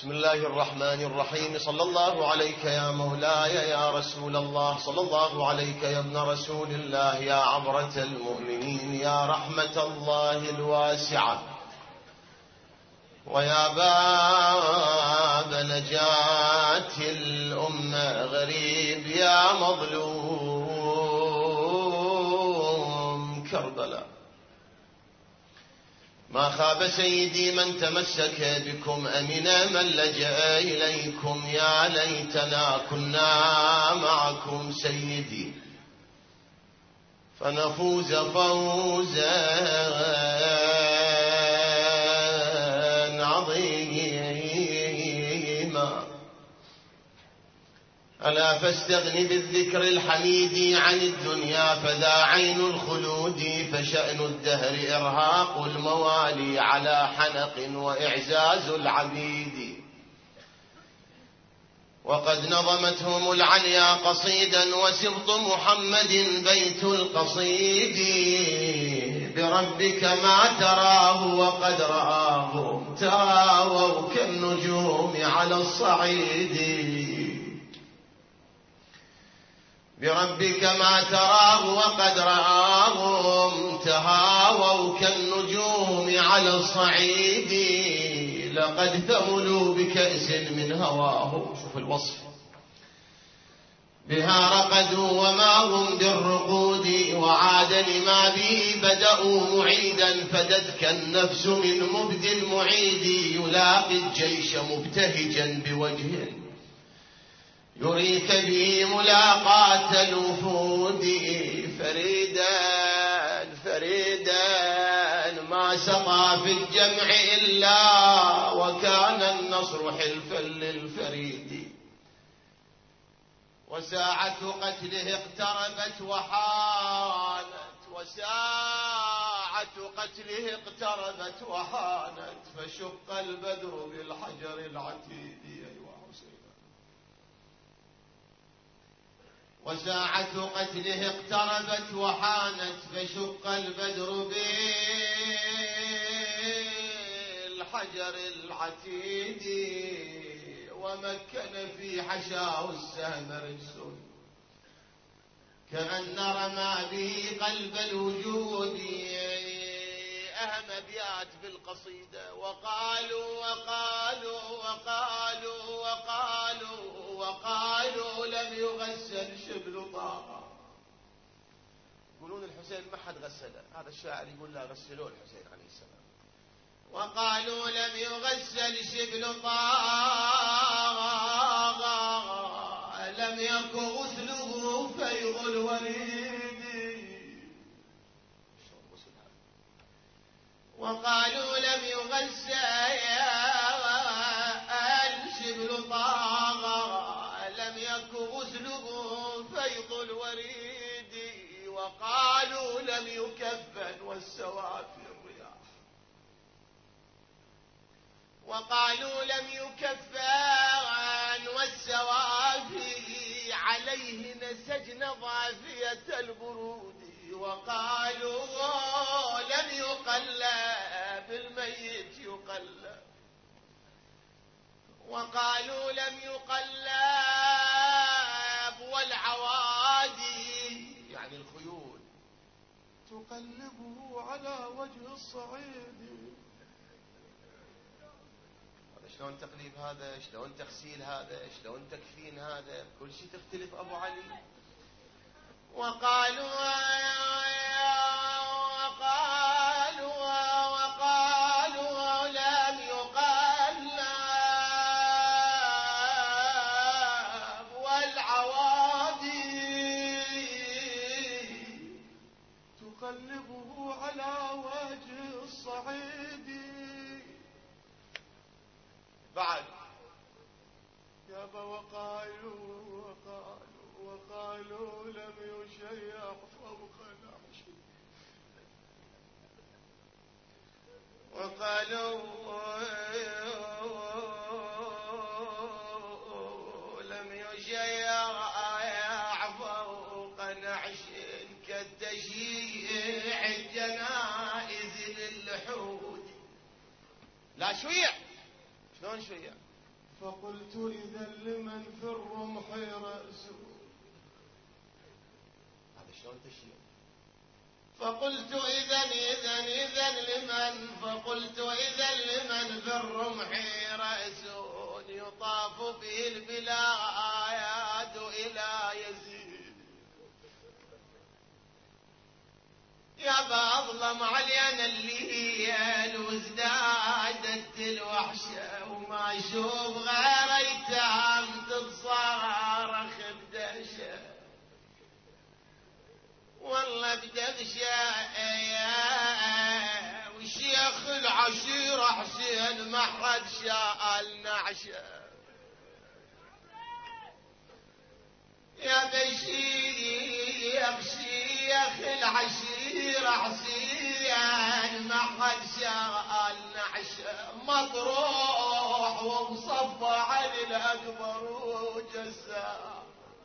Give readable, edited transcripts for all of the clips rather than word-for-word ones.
بسم الله الرحمن الرحيم. صلى الله عليك يا مولاي يا رسول الله، صلى الله عليك يا ابن رسول الله، يا عبرة المؤمنين، يا رحمة الله الواسعة، ويا باب نجاة الأمة، غريب يا مظلوم كربلاء. ما خاب سيدي من تمسك بكم، أمن من لجأ إليكم، يا ليتنا كنا معكم سيدي فنفوز فوزا عظيما. ألا فاستغن بالذكر الحميد عن الدنيا، فذا عين الخلود، فشأن الدهر إرهاق الموالي على حنق وإعزاز العبيد. وقد نظمتهم العليا قصيدا، وسبط محمد بيت القصيد، بربك ما تراه وقد رآه، تراووا كالنجوم على الصعيد. بربك ما تراه وقد رآهم، تهاووا كالنجوم على الصعيد. لقد ثملوا بكأس من هواه، شوف الوصف، بها رقدوا وما هم بالرقود، وعاد لما به بدأوا معيدا، فدتك النفس من مبد المعيد. يلاقي الجيش مبتهجا بوجه يريك به ملاقاة الوفود. فريدا فريدا ما سقى في الجمع إلا، وكان النصر حلفا للفريد. وساعة قتله اقتربت وحانت، وساعة قتله اقتربت وحانت، فشق البدر بالحجر العتيد. وساعة قتله اقتربت وحانت، فشق البدر بالحجر العتيد. ومكن في حشاه السهم رجس، كأن رمى به قلب الوجود. أهم أبيات بالقصيدة: وقالوا وقالوا وقالوا وقالوا وقالوا لم يغسل شبل طه. يقولون الحسين ما حد غسله، هذا الشاعر يقول لا، غسلوه الحسين عليه السلام. وقالوا لم يغسل شبل طه، لم يكن غسله فيض الوريد. وقالوا لم يغسل شبل طه، لم يكن غسله فيض الوريد. وقالوا لم يكفن والسوافي الرياح، وقالوا لم يكفن والسوافي عليه نسجن ضافية البرود. وقالوا لم يقلب الميت يقلب، وقالوا لم يقلب والعوادي يعني الخيول تقلبه على وجه الصعيد. شلون تقليب هذا، شلون تغسيل هذا، شلون تكفين هذا، كل شيء تختلف أبو علي. وقالوا لم يقلب والعوادي تقلبه على وجه الصعيد. بعد يابا وقالوا لم يشيع فوق نعش، وقالوا لم يشيع فوق نعش، كالتشييع الجنائز للحود. لا شويع، شلون شويع؟ فقلت إذا لمن في الرمح رأس. هذا شلون تشيء؟ فقلت إذا لمن، فقلت إذا لمن في الرمح رأس يطاف به البلاد إلى يزيد. يا بأظلم علينا الليل وازدادت الوحشة، وما أشوف غير أيتام تتصارخ بدهشة. والله بدهشة والشيخ العشيرة حسين ما حد شاء نعشه. يا بشير شيخ العشيرة حسين ما حد شاء نعشه، مطروح ومصفى عن الأكبر وجسام.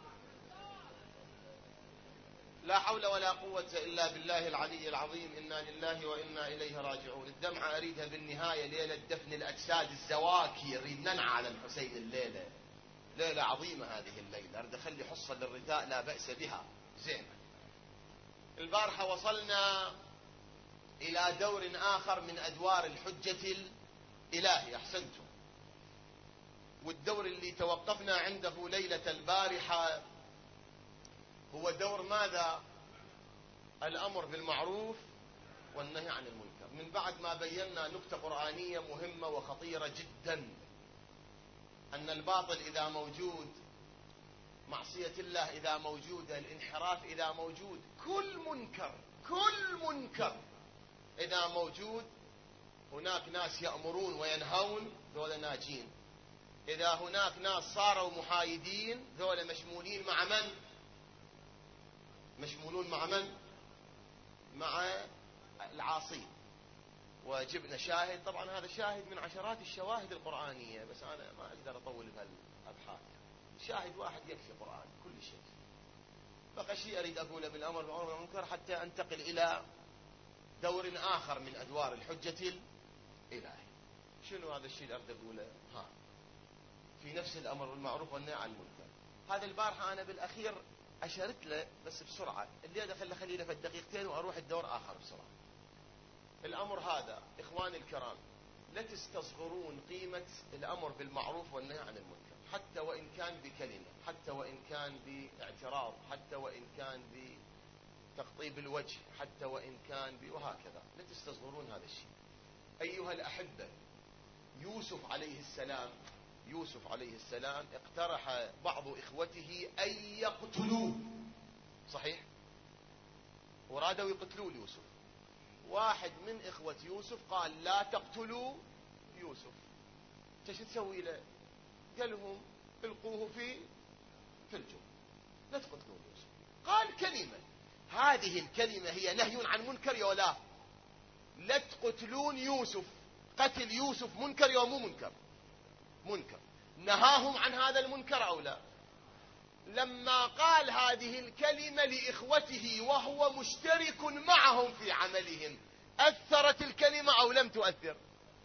لا حول ولا قوة إلا بالله العلي العظيم. إنا لله وإنا إليه راجعون. الدمعة أريدها بالنهاية، ليلة دفن الأجساد الزواكي، أريد ننعى على الحسين الليلة. ليلة عظيمة هذه الليلة، أريد أخلي حصة للرثاء لا بأس بها. زين، البارحة وصلنا إلى دور آخر من أدوار الحجة الإلهي. أحسنتم. والدور اللي توقفنا عنده ليلة البارحة هو دور ماذا؟ الأمر بالمعروف والنهي عن المنكر. من بعد ما بينا نكتة قرآنية مهمة وخطيرة جدا، أن الباطل إذا موجود، معصية الله إذا موجودة، الانحراف إذا موجود، كل منكر إذا موجود، هناك ناس يأمرون وينهون، ذولا ناجين. إذا هناك ناس صاروا محايدين، ذولا مشمولين مع من؟ مشمولون مع من؟ مع العاصين. وجبنا شاهد، طبعا هذا شاهد من عشرات الشواهد القرآنية، بس أنا ما أقدر أطول بهالأبحاث. شاهد واحد يكفي قرآن كل شيء. بقى شيء أريد أقوله بالأمر بالمعروف والمنكر حتى أنتقل إلى دور آخر من أدوار الحجة الإلهي. شنو هذا الشيء اللي أريد أقوله؟ في نفس الأمر بالمعروف والنهي عن المنكر. هذا البارحة أنا بالأخير أشرت له بس بسرعة، اللي خلينا في الدقيقتين وأروح الدور آخر بسرعة. الأمر هذا إخواني الكرام، لا تستصغرون قيمة الأمر بالمعروف والنهي عن المنكر، حتى وإن كان بكلمة، حتى وإن كان باعتراض، حتى وإن كان بتقطيب الوجه، حتى وإن كان وهكذا. لا تستصغرون هذا الشيء. أيها الأحبة، يوسف عليه السلام اقترح بعض إخوته أن يقتلوه، صحيح؟ ورادوا يقتلوا يوسف. واحد من إخوة يوسف قال لا تقتلوا يوسف. ايش تسوي له؟ قال لهم القوه في الجب، لا تقتلوا يوسف. قال كلمة، هذه الكلمة هي نهي عن منكر يا ولا؟ لا تقتلون يوسف. قتل يوسف منكر يا مو منكر؟ منكر. نهاهم عن هذا المنكر أو لا؟ لما قال هذه الكلمة لإخوته وهو مشترك معهم في عملهم، أثرت الكلمة أو لم تؤثر؟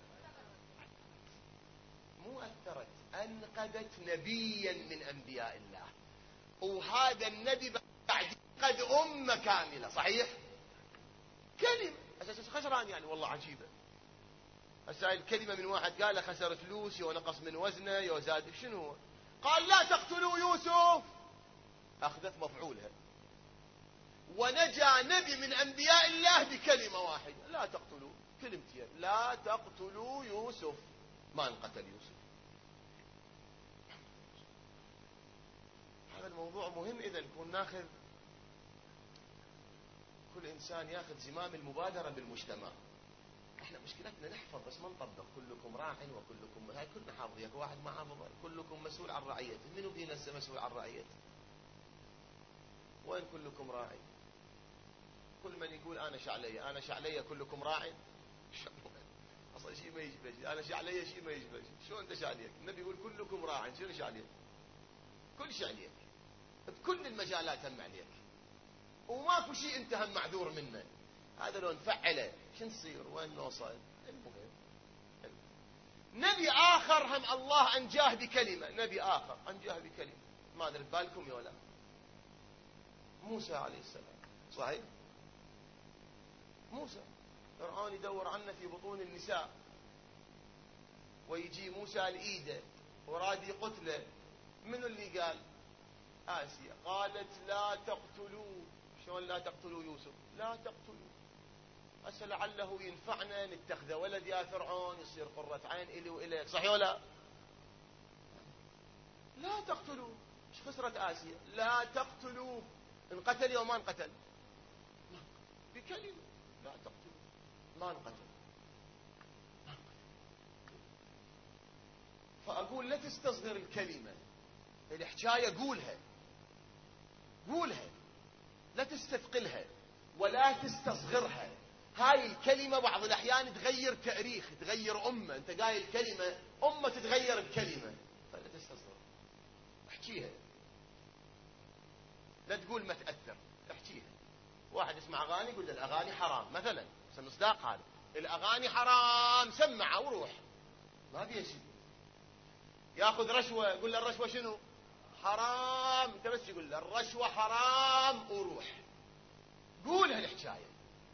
مو أثرت، أنقذت نبيا من أنبياء الله، وهذا النبي بعد قد أمة كاملة، صحيح؟ كلمة أساس خسران يعني، والله عجيبة. هسه الكلمة من واحد قال خسر فلوس، يو نقص من وزنه، يو زاد، شنو هو؟ قال لا تقتلوا يوسف، أخذت مفعولها. ونجا نبي من أنبياء الله بكلمة واحدة، لا تقتلوا، كلمتين، لا تقتلوا يوسف، ما انقتل يوسف. هذا الموضوع مهم. إذا نكون ناخذ، كل إنسان ياخذ زمام المبادرة بالمجتمع. احنا مشكلتنا نحفظ بس ما نطبق. كلكم راع وكلكم، هاي كلنا حافظين، واحد ما حافظ. كلكم مسؤول عن رعيته. منو فينا هسه مسؤول عن رعيته؟ وين كلكم راعي؟ كل من يقول انا شعلية انا شعلية كلكم راعي، اصلا شيء ما يشبه. انا شعلية شيء ما يشبه. شو انت شعليك؟ النبي يقول كلكم راع. شنو شعليك؟ كل شيء عليك، بكل المجالات هم عليك، وماكو شيء انت هم معذور منه. هذا لو نفعله شو نصير؟ وين نوصل؟ المهم نبي آخر هم الله أنجاه بكلمة، نبي آخر أنجاه بكلمة، ما أدري بالكم يا ولا؟ موسى عليه السلام، صحيح؟ موسى فرعون يدور عنه في بطون النساء، ويجي موسى لإيده وراد يقتله. من اللي قال؟ آسيا قالت لا تقتلوه. شلون لا تقتلوا يوسف؟ لا تقتلوا، هسه لعله ينفعنا نتخذ ولد يا فرعون يصير قرة عين إلي وإليك، صحيح ولا؟ لا تقتلوه. ايش خسرت آسيا؟ لا تقتلوه. انقتل يوم ما انقتل؟ بكلمة لا تقتلوه، ما انقتل. فأقول لا تستصغر الكلمة، الحكاية قولها، قولها، لا تستثقلها ولا تستصغرها. هاي الكلمة بعض الأحيان تغير تاريخ، تغير أمة. أنت قايل كلمة، أمة تتغير بكلمة، فلا تستصغر، احكيها، لا تقول ما تأثر، احكيها. واحد يسمع أغاني يقول الأغاني حرام مثلا، مصداق هذا، الأغاني حرام، سمعها وروح، ما فيها شيء. ياخذ رشوة، يقول له الرشوة شنو؟ حرام، انت بس يقول له الرشوة حرام وروح، قولها الحكاية.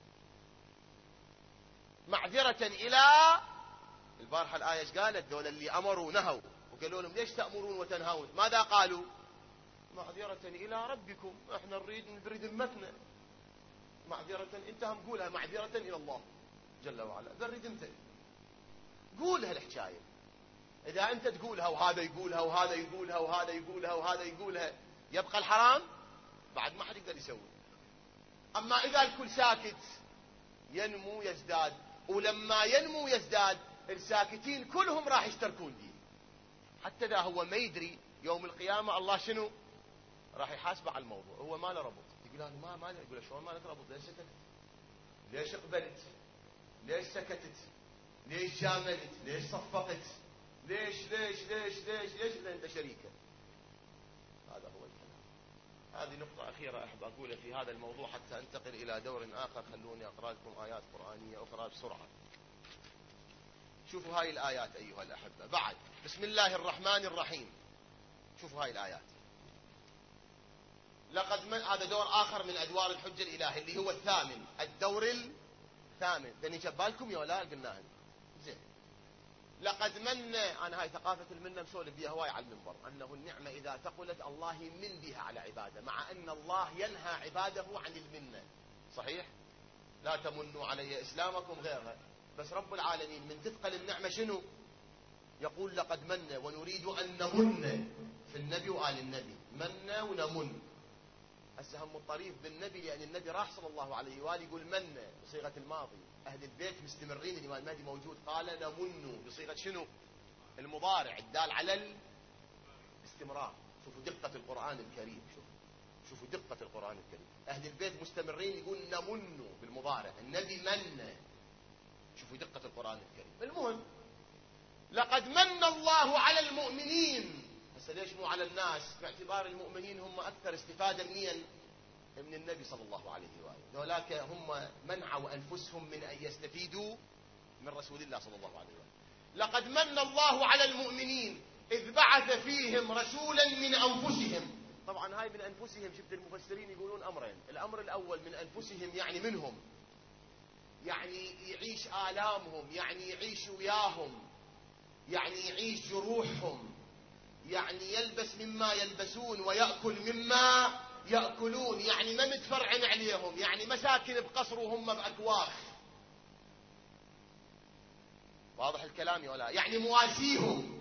معذرة إلى البارحة الآية ايش قالت؟ دول اللي أمروا نهوا، وقالوا لهم ليش تأمرون وتنهون؟ ماذا قالوا؟ معذرة إلى ربكم، احنا نريد ذمتنا. معذرة انت هم قولها، معذرة إلى الله جل وعلا، نريد انت قولها الحكاية. إذا أنت تقولها وهذا يقولها وهذا يقولها وهذا يقولها وهذا يقولها، يبقى الحرام بعد ما حد يقدر يسوي. أما إذا الكل ساكت ينمو يزداد، ولما ينمو يزداد الساكتين كلهم راح يشتركون به، حتى إذا هو ما يدري يوم القيامة الله شنو راح يحاسبه على الموضوع. هو ما له ربط، يقول أنا ما يقول شلون ما لك ربط؟ ليش سكتت؟ ليش اقبلت؟ ليش سكتت؟ ليش جاملت؟ ليش صفقت؟ ليش ليش ليش ليش ليش إذا أنت شريكة؟ هذا هو الكلام. هذه نقطة أخيرة أحب أقولها في هذا الموضوع حتى أنتقل إلى دور آخر. خلوني أقرأ لكم آيات قرآنية أخرى بسرعة. شوفوا هاي الآيات أيها الأحبة. بعد بسم الله الرحمن الرحيم، شوفوا هاي الآيات. هذا دور آخر من أدوار الحجة الإلهي اللي هو الثامن، الدور الثامن. ذني جبالكم يا ولا قلناها زين. لقد من، أنا هاي ثقافة المنة مسولف بيها هواي على المنبر، أنه النعمة إذا ثقلت الله يمن بها على عباده، مع أن الله ينهى عباده عن المنة، صحيح؟ لا تمنوا علي إسلامكم غيرها. بس رب العالمين من تثقل النعمة شنو؟ يقول لقد من، ونريد أن نمن في النبي وآل النبي، من ونمن. هسه هم الطريف بالنبي، لأن النبي راح صلى الله عليه وآله يقول من بصيغة الماضي، أهل البيت مستمرين، الإمام المهدي موجود، قال نمن بصيغة شنو؟ المضارع الدال على الاستمرار. شوفوا دقة القرآن الكريم، شوفوا دقة القرآن الكريم. أهل البيت مستمرين يقول نمن بالمضارع، النبي من. شوفوا دقة القرآن الكريم. المهم لقد من الله على المؤمنين. هسه ليش مو على الناس؟ باعتبار المؤمنين هم أكثر استفادة من النبي صلى الله عليه وآله، ولكن هم منعوا أنفسهم من أن يستفيدوا من رسول الله صلى الله عليه وآله. لقد من الله على المؤمنين إذ بعث فيهم رسولا من أنفسهم. طبعا هاي من أنفسهم، شفت المفسرين يقولون أمرين. الأمر الأول من أنفسهم يعني منهم، يعني يعيش آلامهم، يعني يعيش وياهم، يعني يعيش جروحهم، يعني يلبس مما يلبسون ويأكل مما يأكلون، يعني ما متفرعن عليهم، يعني مساكن بقصر وهم بأكواخ. واضح الكلام يا ولا؟ يعني مواسيهم.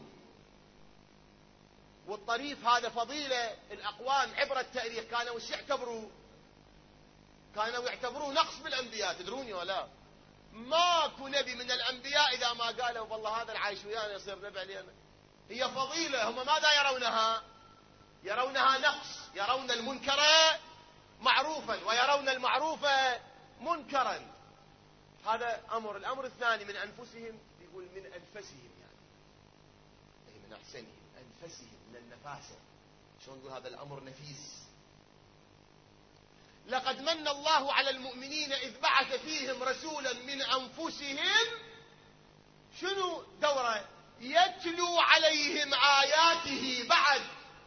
والطريف هذا فضيلة الأقوام عبر التاريخ كانوا وش يعتبروا؟ كانوا يعتبروا نقص بالأنبياء، تدرون يا ولا؟ ماكو نبي من الأنبياء إذا ما قالوا والله هذا العايش ويانا يصير نبي علينا. هي فضيلة. هم ماذا يرونها؟ يرونها نقص، يرون المنكر معروفا ويرون المعروف منكرا. هذا أمر. الأمر الثاني من أنفسهم، يقول من أنفسهم، يعني من أحسنهم، أنفسهم من النفاسة. شلون نقول هذا الأمر نفيس؟ لقد من الله على المؤمنين إذ بعث فيهم رسولا من أنفسهم. شنو دوره؟ يتلو عليهم آياته بعد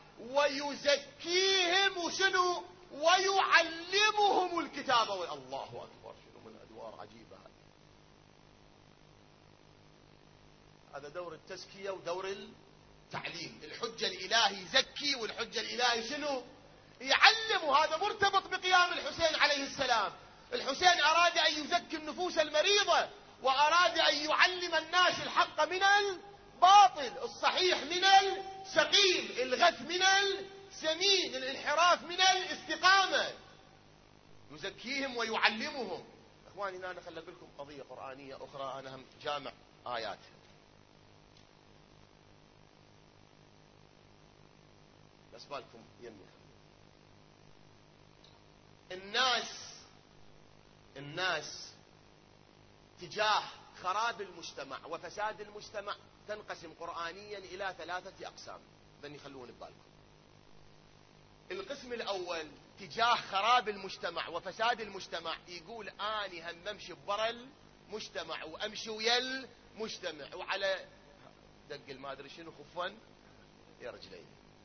ويزكيهم وشنو ويعلمهم الكتاب. الله أكبر، شنو من أدوار عجيبة. هذا دور التزكية ودور التعليم. الحجة الإلهي يزكي، والحجة الإلهي شنو يعلم. وهذا مرتبط بقيام الحسين عليه السلام. الحسين أراد أن يزكي النفوس المريضة، وأراد أن يعلم الناس الحق من الباطل، الصحيح من السقيم، الغث من السمين، الانحراف من الاستقامة. يزكيهم ويعلمهم. أخواني أنا خلق لكم قضية قرآنية أخرى، أنا هم جامع آيات. بس بالكم يمي. الناس تجاه خراب المجتمع وفساد المجتمع تنقسم قرآنيا إلى 3 أقسام. ذني خلون ببالكم. القسم الأول تجاه خراب المجتمع وفساد المجتمع، يقول أني هم أمشي ببرا المجتمع وأمشي ويا المجتمع، وعلى دق ما أدري شنو خفا يا رجلين،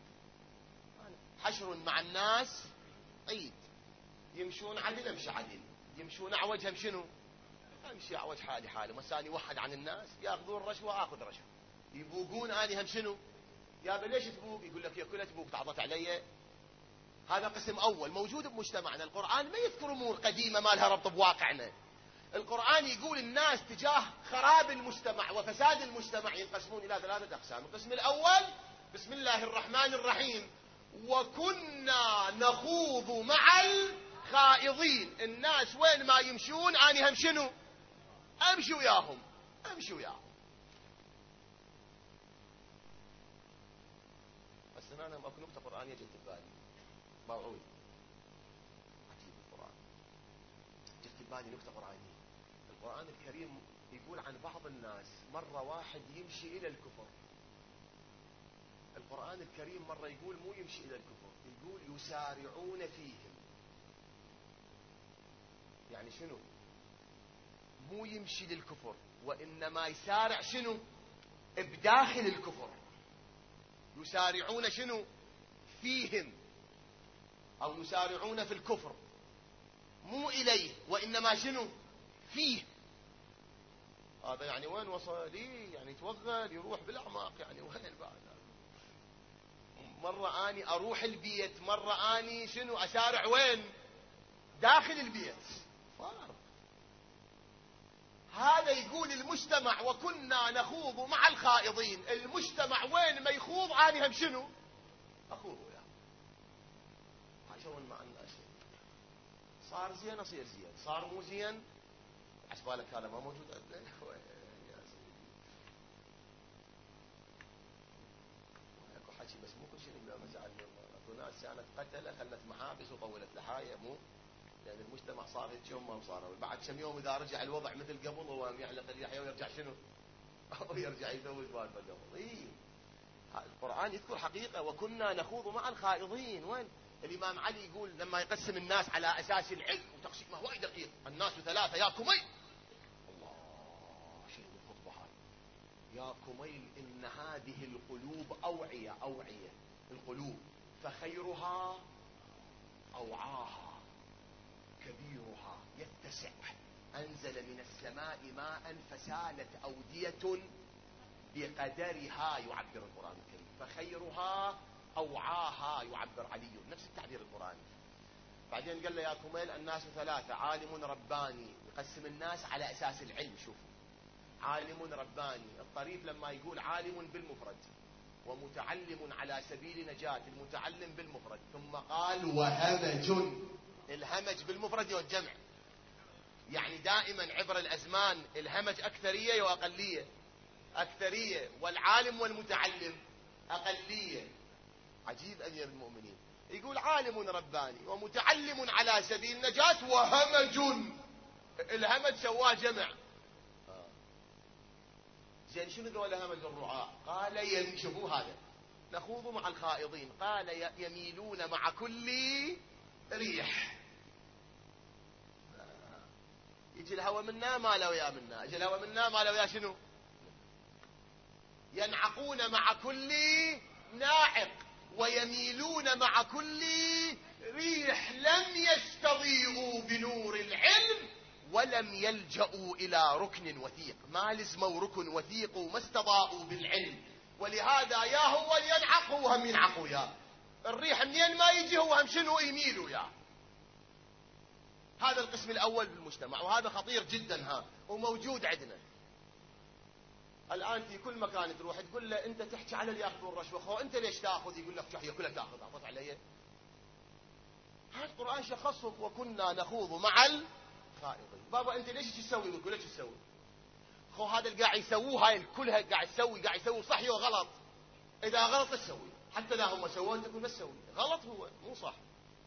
حشر مع الناس عيد. يمشون عدل امشي عدل، يمشون اعوج هم شنو امشي اعوج حالي حالي. مساني وحد عن الناس، ياخذون رشوه اخذ رشوه، يبوقون اني هم شنو يا ليش تبوق، يقول لك يا كلها تبوق تعضت علي. هذا قسم اول موجود بمجتمعنا. القرآن ما يذكر امور قديمه ما لها ربط بواقعنا. القرآن يقول الناس تجاه خراب المجتمع وفساد المجتمع ينقسمون الى 3 اقسام. القسم الاول بسم الله الرحمن الرحيم، وكنا نخوض مع الخائضين. الناس وين ما يمشون اني هم شنو امشي وياهم، امشي وياهم. بس انا اكو نقطه قرانيه جت ببالي موعود عجيب. القران جت ببالي نقطه قرانيه. القران الكريم يقول عن بعض الناس مره واحد يمشي الى الكفر. القرآن الكريم مرة يقول مو يمشي إلى الكفر، يقول يسارعون فيهم. يعني شنو؟ مو يمشي للكفر، وإنما يسارع شنو؟ بداخل الكفر. يسارعون شنو؟ فيهم، أو يسارعون في الكفر، مو إليه وإنما شنو؟ فيه. هذا يعني وين وصل؟ يعني يتوغل يروح بالأعماق، يعني وين بعد؟ مرة اني اروح البيت، مرة اني شنو اسارع وين؟ داخل البيت. فارق. هذا يقول المجتمع وكنا نخوض مع الخائضين. المجتمع وين ما يخوض اني هم شنو اخوض وياه. شلون مع الناس صار زين اصير زين، صار مو زين عسبالك هذا ما موجود عندنا. حكي بس مو كل شيء نقدر نزعل منه. اكو ناس كانت قتله خلت محابس وطولت لحايه، مو لان يعني المجتمع صار هيك يوم ما صار. بعد كم يوم اذا رجع الوضع مثل قبل هو يعلق اللحيه ويرجع شنو؟ ويرجع يزوج بالفه قبل. اي القران يذكر حقيقه وكنا نخوض مع الخائضين. وين؟ الامام علي يقول لما يقسم الناس على اساس العلم وتقسيمه وايد دقيق، الناس 3 يا كميل. الله شيء الخطبه هاي. يا كميل إن هذه القلوب أوعية، أوعية القلوب، فخيرها أوعاها، كبيرها يتسع. أنزل من السماء ماء فسالت أودية بقدرها، يعبر القرآن الكريم. فخيرها أوعاها يعبر علي، نفس التعبير القرآني. بعدين قال له يا كميل الناس 3، عالم رباني، يقسم الناس على أساس العلم. شوفوا عالم رباني. الطريف لما يقول عالم بالمفرد ومتعلم على سبيل نجاة، المتعلم بالمفرد، ثم قال وهمج. الهمج بالمفرد والجمع، يعني دائما عبر الأزمان الهمج أكثرية وأقلية. أكثرية، والعالم والمتعلم أقلية. عجيب أمير المؤمنين يقول عالم رباني ومتعلم على سبيل نجاة وهمج. الهمج سواه جمع. زين شنو قال همج الرعاء؟ قال يمشوا هذا نخوض مع الخائضين. قال يميلون مع كل ريح. يجي الهوى منا ما له ويا منا، يجي الهوى منا ما له ويا شنو. ينعقون مع كل ناعق ويميلون مع كل ريح، لم يستضيئوا بنور العلم ولم يلجأوا إلى ركن وثيق. ما لزموا ركن وثيق وما استضاءوا بالعلم، ولهذا يا هو ينعقوا وهم ينعقوا، يا الريح منين ما يجي هو هم شنو يميلوا. يا هذا القسم الأول بالمجتمع، وهذا خطير جدا وموجود عندنا الآن في كل مكان. تروح تقول له أنت تحكي على اللي يأخذون الرشوة، خو أنت ليش تأخذ؟ يقول لك هي كلها تأخذ، أعطت علي. هذا القرآن شخصك وكنا نخوض مع الخائضين. بابا أنت ليش تسوي؟ يقول لك تسوي. خو هذا اللي قاعد يسووه هاي كلها قاعد يسوي صح وغلط. إذا غلط تسوي، حتى لا هم سووا أنت تقول ما تسوي غلط، هو مو صح.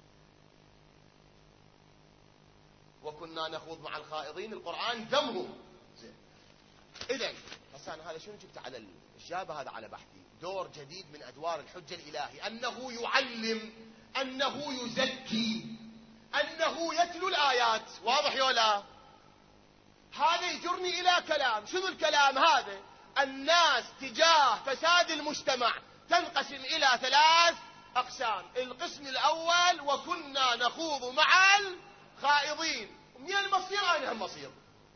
وكنا نخوض مع الخائضين، القرآن ذمهم. زين إذن بس أنا هذا شنو جبت على الإجابة هذا على بحثي. دور جديد من أدوار الحجة الإلهي، أنه يعلم، أنه يزكي، أنه يتلو الآيات. واضح يولا؟ هذا يجرني إلى كلام. شنو الكلام هذا؟ الناس تجاه فساد المجتمع تنقسم إلى 3 أقسام. القسم الأول وكنا نخوض مع الخائضين. منين المصير؟ أنا هم مصير.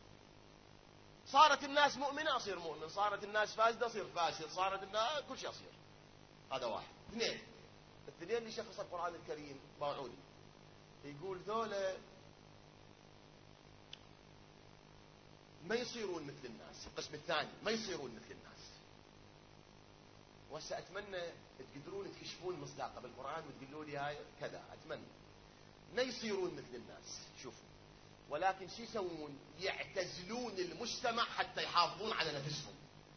صارت الناس مؤمنة أصير مؤمن، صارت الناس فاسدة أصير فاسد، صارت الناس كل شيء أصير. هذا واحد. اثنين اللي شخص القرآن الكريم باعوني يقول ذولا ما يصيرون مثل الناس. القسم الثاني ما يصيرون مثل الناس. وهسه أتمنى تقدرون تكشفون مصداقه بالقرآن وتقولوا لي هاي كذا. أتمنى ما يصيرون مثل الناس. شوفوا، ولكن شو يسوون؟ يعتزلون المجتمع حتى يحافظون على نفسهم.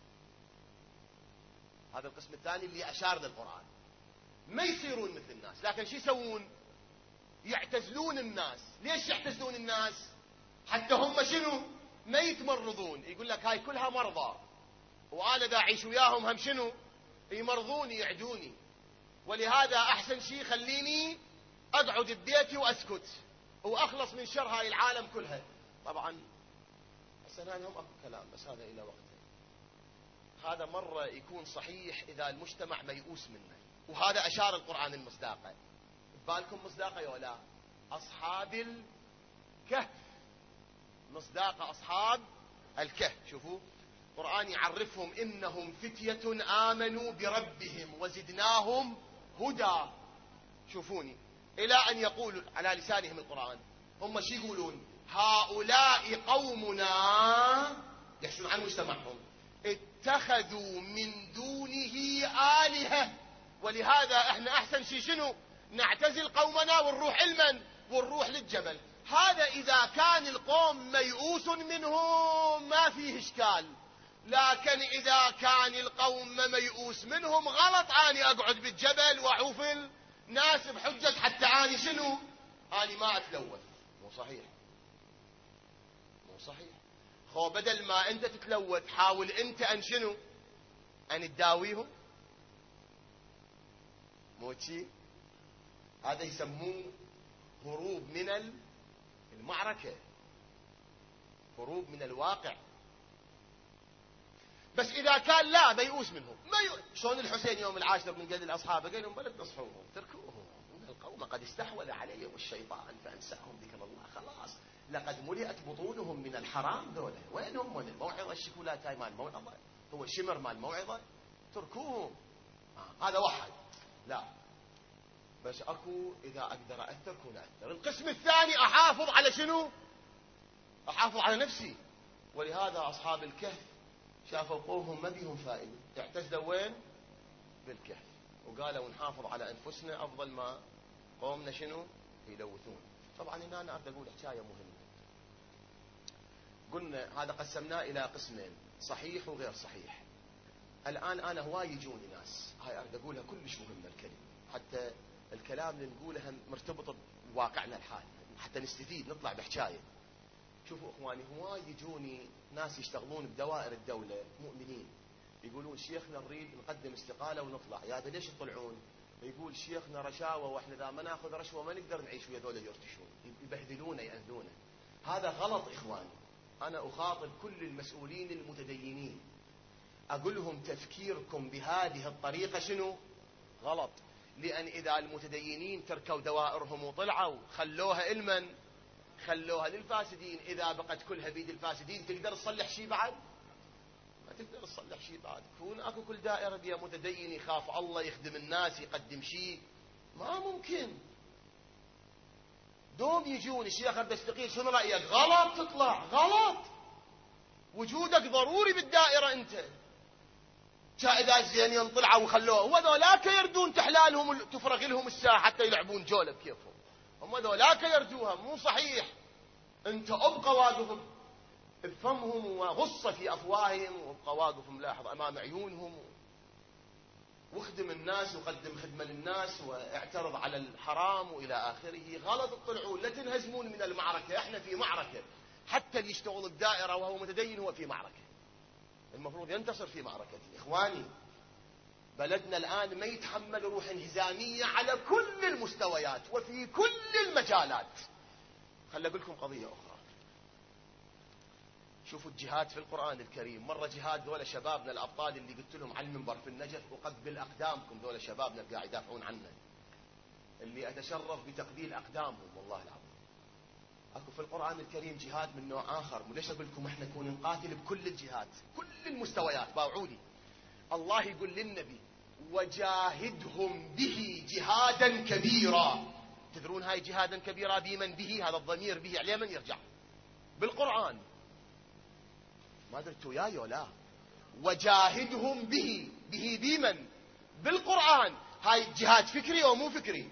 هذا القسم الثاني اللي أشار للقرآن. ما يصيرون مثل الناس، لكن شو يسوون؟ يعتزلون الناس. ليش يعتزلون الناس؟ حتى هم شنو؟ ما يتمرضون. يقول لك هاي كلها مرضى، وأنا دا أعيش وياهم هم شنو؟ يمرضوني يعدوني، ولهذا أحسن شيء خليني أقعد ببيتي وأسكت وأخلص من شر هاي العالم كلها. طبعا هسه هم أكو كلام بس هذا إلى وقته. هذا مرة يكون صحيح إذا المجتمع ميؤوس منه، وهذا أشار القرآن المصداقة. بالكم مصداقة ولا؟ أصحاب الكهف، مصداقة أصحاب الكهف. شوفوا القرآن يعرفهم إنهم فتية آمنوا بربهم وزدناهم هدى. شوفوني إلى أن يقولوا على لسانهم القرآن، هم شي يقولون؟ هؤلاء قومنا، يحسن عن مجتمعهم، اتخذوا من دونه آلهة، ولهذا احنا أحسن شي شنو؟ نعتزل قومنا ونروح علما ونروح للجبل. هذا إذا كان القوم ميؤوس منهم ما فيه إشكال، لكن إذا كان القوم ميؤوس منهم غلط أني أقعد بالجبل وأعوف الناس بحجة حتى أني شنو؟ أني ما أتلوث. مو صحيح، مو صحيح. خو بدل ما أنت تتلوث حاول أنت أن شنو؟ أن تداويهم. مو شي؟ هذا يسموه هروب من المعركة، هروب من الواقع. بس إذا كان لا ميؤوس منهم، شلون الحسين يوم العاشر من قبل أصحابه قال لهم بلد نصحوهم تركوهم، إن القوم قد استحوذ عليهم الشيطان فأنساهم ذكر الله. خلاص لقد ملئت بطونهم من الحرام. ذولا وينهم من الموعظة؟ الشكولات هاي مال الموعظة، هو الشمر مال الموعظة. تركوهم. هذا واحد. لا بس أكو إذا أقدر أثر كون أثر. القسم الثاني أحافظ على شنو؟ أحافظ على نفسي. ولهذا أصحاب الكهف شافوا قومهم ما بيهم فائدة، اعتزلوا وين؟ بالكهف، وقالوا نحافظ على أنفسنا أفضل ما قومنا شنو؟ يلوثون. طبعا هنا أنا أريد أقول حكاية مهمة. قلنا هذا قسمناه إلى قسمين، صحيح وغير صحيح. الآن أنا هواي يجوني ناس، هاي أريد أقولها كلش مهمة الكلمة، حتى الكلام اللي نقوله مرتبط بواقعنا الحالي حتى نستفيد نطلع بحكاية. شوفوا إخواني، هواي يجوني ناس يشتغلون بدوائر الدولة مؤمنين يقولون شيخنا نريد نقدم استقالة ونطلع. يا هذا ليش تطلعون؟ يقول شيخنا رشاوى واحنا اذا ما ناخذ رشوة ما نقدر نعيش ويا ذولا يرتشون يبهدلونا يأذونا. هذا غلط إخواني. أنا أخاطب كل المسؤولين المتدينين، أقول لهم تفكيركم بهذه الطريقة شنو؟ غلط. لأن إذا المتدينين تركوا دوائرهم وطلعوا خلوها إلمن؟ خلوها للفاسدين. إذا بقت كلها بيد الفاسدين تقدر تصلح شيء بعد؟ ما تقدر تصلح شيء بعد. كون أكو كل دائرة بيها متدين يخاف الله يخدم الناس يقدم شيء، ما ممكن. دوم يجون الشيخ الدستقير شنو رأيك؟ غلط، تطلع غلط. وجودك ضروري بالدائرة أنت. إذا الزينين طلعوا وخلوه، هو ذولاك يردون تحلالهم تفرغ لهم الساعة حتى يلعبون جولة بكيفهم. هم ذولاك يردوها، مو صحيح. أنت أبقى واقف بفمهم وغص في أفواههم، وابقى واقف ملاحظ أمام عيونهم، واخدم الناس وقدم خدمة للناس واعترض على الحرام وإلى آخره. غلط تطلعون، لا تنهزمون من المعركة. احنا في معركة. حتى اللي يشتغل الدائرة وهو متدين هو في معركة، المفروض ينتصر في معركة. إخواني، بلدنا الآن ما يتحمل روح انهزامية على كل المستويات وفي كل المجالات. خلي أقول لكم قضية أخرى. شوفوا الجهاد في القرآن الكريم. مرة جهاد ذولا شبابنا الأبطال اللي قلت لهم على المنبر في النجف وقبل أقدامكم، ذولا شبابنا اللي قاعد يدافعون عنا، اللي أتشرف بتقبيل أقدامهم والله العظيم. أكو في القرآن الكريم جهاد من نوع آخر. ليش أقول لكم احنا نكون نقاتل بكل الجهات كل المستويات؟ باوعودي. الله يقول للنبي وجاهدهم به جهادا كبيرا. تدرون هاي جهادا كبيرا بمن به؟ هذا الضمير به على من يرجع؟ بالقرآن. ما درتوا يا ولا وجاهدهم به بمن؟ بالقرآن. هاي جهاد فكري أو مو فكري؟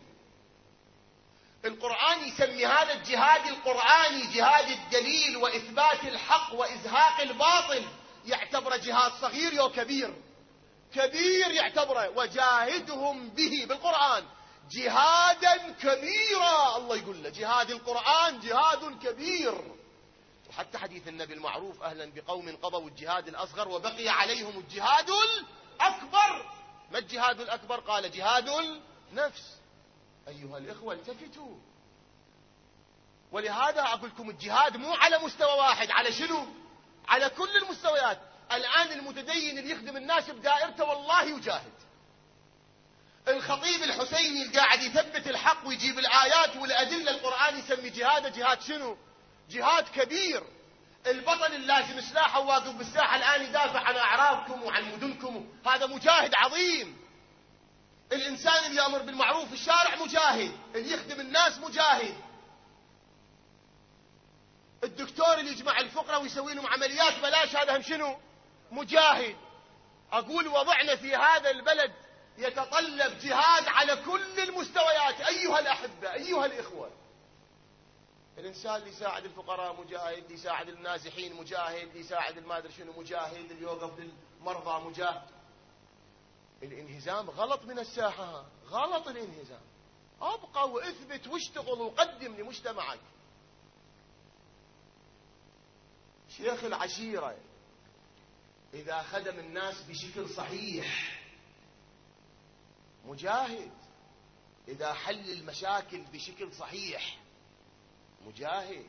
القرآن يسمي هذا الجهاد القرآني جهاد الدليل وإثبات الحق وإزهاق الباطل، يعتبره جهاد صغير أو كبير؟ كبير يعتبره. وجاهدهم به بالقرآن جهادا كبيرا. الله يقول له جهاد القرآن جهاد كبير. وحتى حديث النبي المعروف أهلا بقوم قضوا الجهاد الأصغر وبقي عليهم الجهاد الأكبر. ما الجهاد الأكبر؟ قال جهاد النفس. أيها الإخوة التفتوا. ولهذا أقول لكم الجهاد مو على مستوى واحد، على شنو؟ على كل المستويات. الآن المتدين اللي يخدم الناس بدائرته والله يجاهد. الخطيب الحسيني اللي قاعد يثبت الحق ويجيب الآيات والأدلة، القرآن يسمي جهاده جهاد شنو؟ جهاد كبير. البطل اللازم سلاحه واقف بالساحة الآن يدافع عن أعراضكم وعن مدنكم، هذا مجاهد عظيم. الإنسان اللي يأمر بالمعروف في الشارع مجاهد، اللي يخدم الناس مجاهد. الدكتور اللي يجمع الفقراء ويسوي لهم عمليات بلاش، هذا هم شنو؟ مجاهد. أقول وضعنا في هذا البلد يتطلب جهاد على كل المستويات. أيها الأحبة، أيها الإخوة، الإنسان اللي يساعد الفقراء مجاهد، اللي يساعد النازحين مجاهد، اللي يساعد المادري شنو مجاهد، اللي يوقف للمرضى مجاهد. الانهزام غلط من الساحة، غلط الانهزام. أبقى واثبت واشتغل وقدم لمجتمعك. شيخ العشيرة إذا خدم الناس بشكل صحيح مجاهد، إذا حل المشاكل بشكل صحيح مجاهد.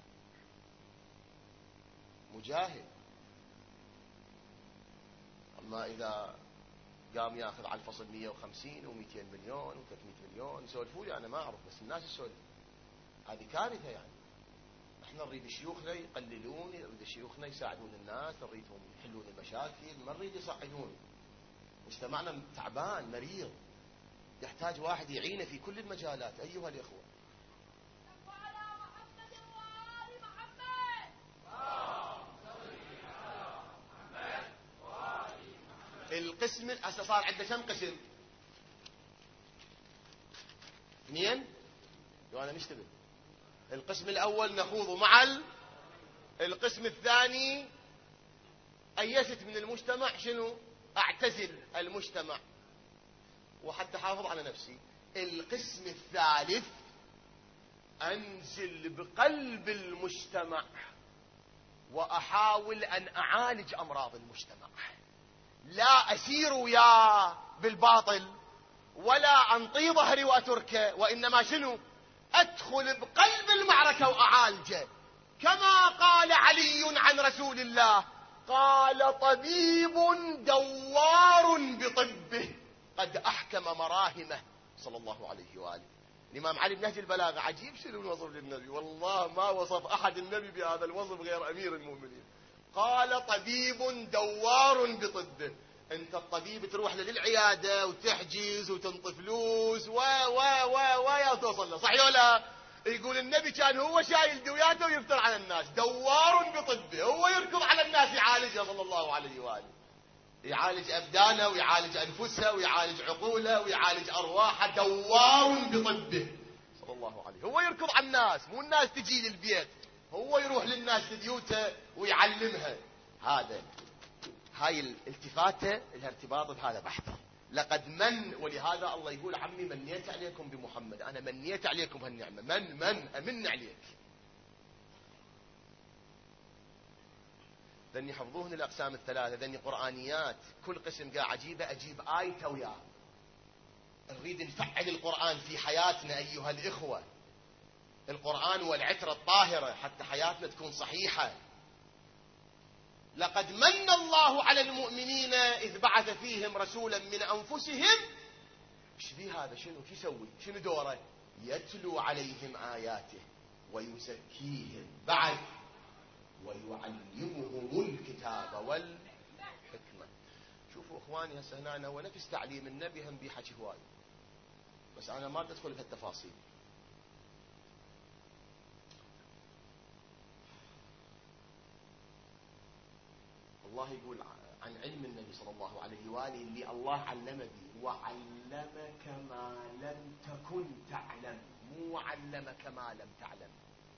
أما إذا قام ياخذ على الفصل 150 و200 مليون و300 مليون يسولفوا لي، أنا ما أعرف، بس الناس تسولف، هذه كارثة. يعني احنا نريد شيوخنا يقللون، نريد شيوخنا يساعدون الناس، نريدهم يحلون المشاكل، ما نريد يصعدون. مجتمعنا تعبان مريض، يحتاج واحد يعينه في كل المجالات. أيها الإخوة، القسم هسه صار عنده كم قسم؟ 2. وانا نشتغل. القسم الاول نخوض مع القسم الثاني ايست من المجتمع شنو؟ اعتزل المجتمع وحتى احافظ على نفسي. القسم الثالث انزل بقلب المجتمع واحاول ان اعالج امراض المجتمع. لا أسير وياه بالباطل ولا أنطي ظهري وأتركه، وإنما شنو؟ أدخل بقلب المعركة وأعالجه. كما قال علي عن رسول الله قال طبيب دوار بطبه قد أحكم مراهمه صلى الله عليه وآله. الإمام علي بنهج البلاغة عجيب شنو الوصف للنبي، والله ما وصف أحد النبي بهذا الوصف غير أمير المؤمنين. قال طبيب دوار بطبه. أنت الطبيب تروح له للعيادة وتحجز وتنطي فلوس يا توصل له، صحيح ولا؟ يقول النبي كان هو شايل دوياته ويفتر على الناس، دوار بطبه، هو يركض على الناس يعالجها صلى الله عليه وآله، يعالج أبدانه ويعالج أنفسها ويعالج عقولها ويعالج أرواحها، دوار بطبه صلى الله عليه. هو يركض على الناس، مو الناس تجي للبيت، هو يروح للناس لبيوته ويعلمها. هاي الالتفاتة لها ارتباط بهذا بحث. لقد من، ولهذا الله يقول عمي منيت عليكم بمحمد، أنا منيت عليكم هالنعمة. من أمن عليك. ذني حفظوهن الأقسام الثلاثة، ذني قرآنيات، كل قسم قاع عجيبة أجيب آية وياه. نريد نفعل القرآن في حياتنا أيها الإخوة، القرآن والعترة الطاهرة حتى حياتنا تكون صحيحة. لقد من الله على المؤمنين إذ بعث فيهم رسولا من أنفسهم. ايش بيه هذا؟ شنو يسوي؟ شنو دوره؟ يتلو عليهم آياته ويزكيهم، بعد ويعلمهم الكتاب والحكمة. شوفوا اخواني هسه هنا هو نفس تعليم النبي، هم بيحكي هواي، بس انا ما بدي ادخل في التفاصيل. الله يقول عن علم النبي صلى الله عليه وآله اللي الله علم به، وعلمك ما لم تكن تعلم، مو علمك ما لم تعلم،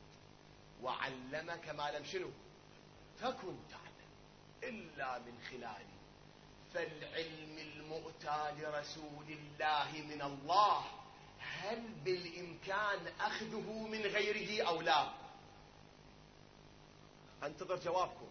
وعلمك ما لم شنو تكن تعلم إلا من خلاله. فالعلم المؤتى لرسول الله من الله هل بالإمكان أخذه من غيره أو لا؟ أنتظر جوابكم.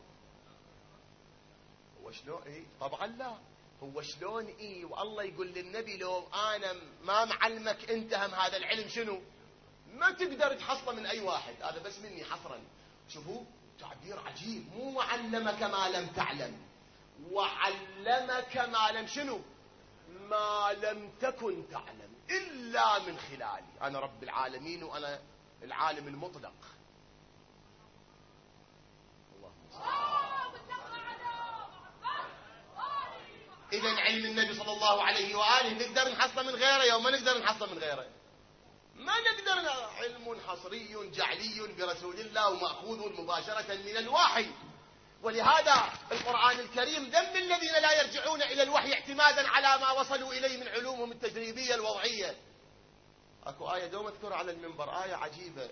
هو شلون؟ إيه؟ طبعا لا. هو شلون إيه؟ والله يقول للنبي لو أنا ما معلمك أنت هم هذا العلم شنو؟ ما تقدر تحصله من أي واحد، هذا بس مني حصرا. شوفوا تعبير عجيب، مو علمك ما لم تعلم، وعلمك ما لم شنو؟ ما لم تكن تعلم إلا من خلالي. أنا رب العالمين وأنا العالم المطلق. إذن علم النبي صلى الله عليه وآله نقدر نحصله من غيره يوم ما نقدر نحصله من غيره؟ ما نقدر. علم حصري جعلي برسول الله ومأخوذ مباشرة من الوحي. ولهذا القرآن الكريم ذم الذين لا يرجعون إلى الوحي اعتمادا على ما وصلوا إليه من علومهم التجريبية الوضعية. أكو آية دوم أذكر على المنبر، آية عجيبة.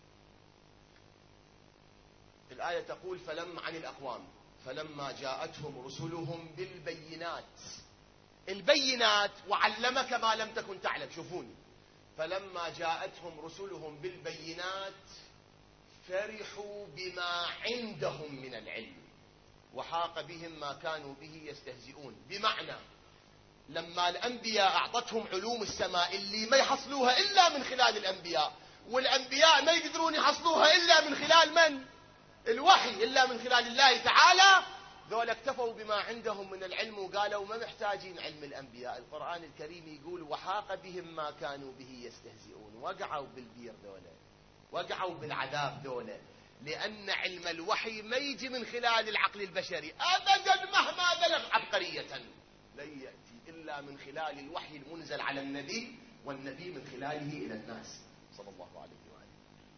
الآية تقول فلما عن الأقوام فلما جاءتهم رسلهم بالبينات، البينات وعلمك ما لم تكن تعلم. شوفوني، فلما جاءتهم رسلهم بالبينات فرحوا بما عندهم من العلم وحاق بهم ما كانوا به يستهزئون. بمعنى لما الأنبياء أعطتهم علوم السماء اللي ما يحصلوها إلا من خلال الأنبياء، والأنبياء ما يقدرون يحصلوها إلا من خلال من؟ الوحي، إلا من خلال الله تعالى. ذولا اكتفوا بما عندهم من العلم وقالوا ما محتاجين علم الأنبياء. القرآن الكريم يقول وحاق بهم ما كانوا به يستهزئون. وقعوا بالبير ذولا، وقعوا بالعذاب ذولا، لأن علم الوحي ما يجي من خلال العقل البشري أبدا مهما بلغ عبقرية، لن يأتي إلا من خلال الوحي المنزل على النبي، والنبي من خلاله إلى الناس صلى الله عليه وآله.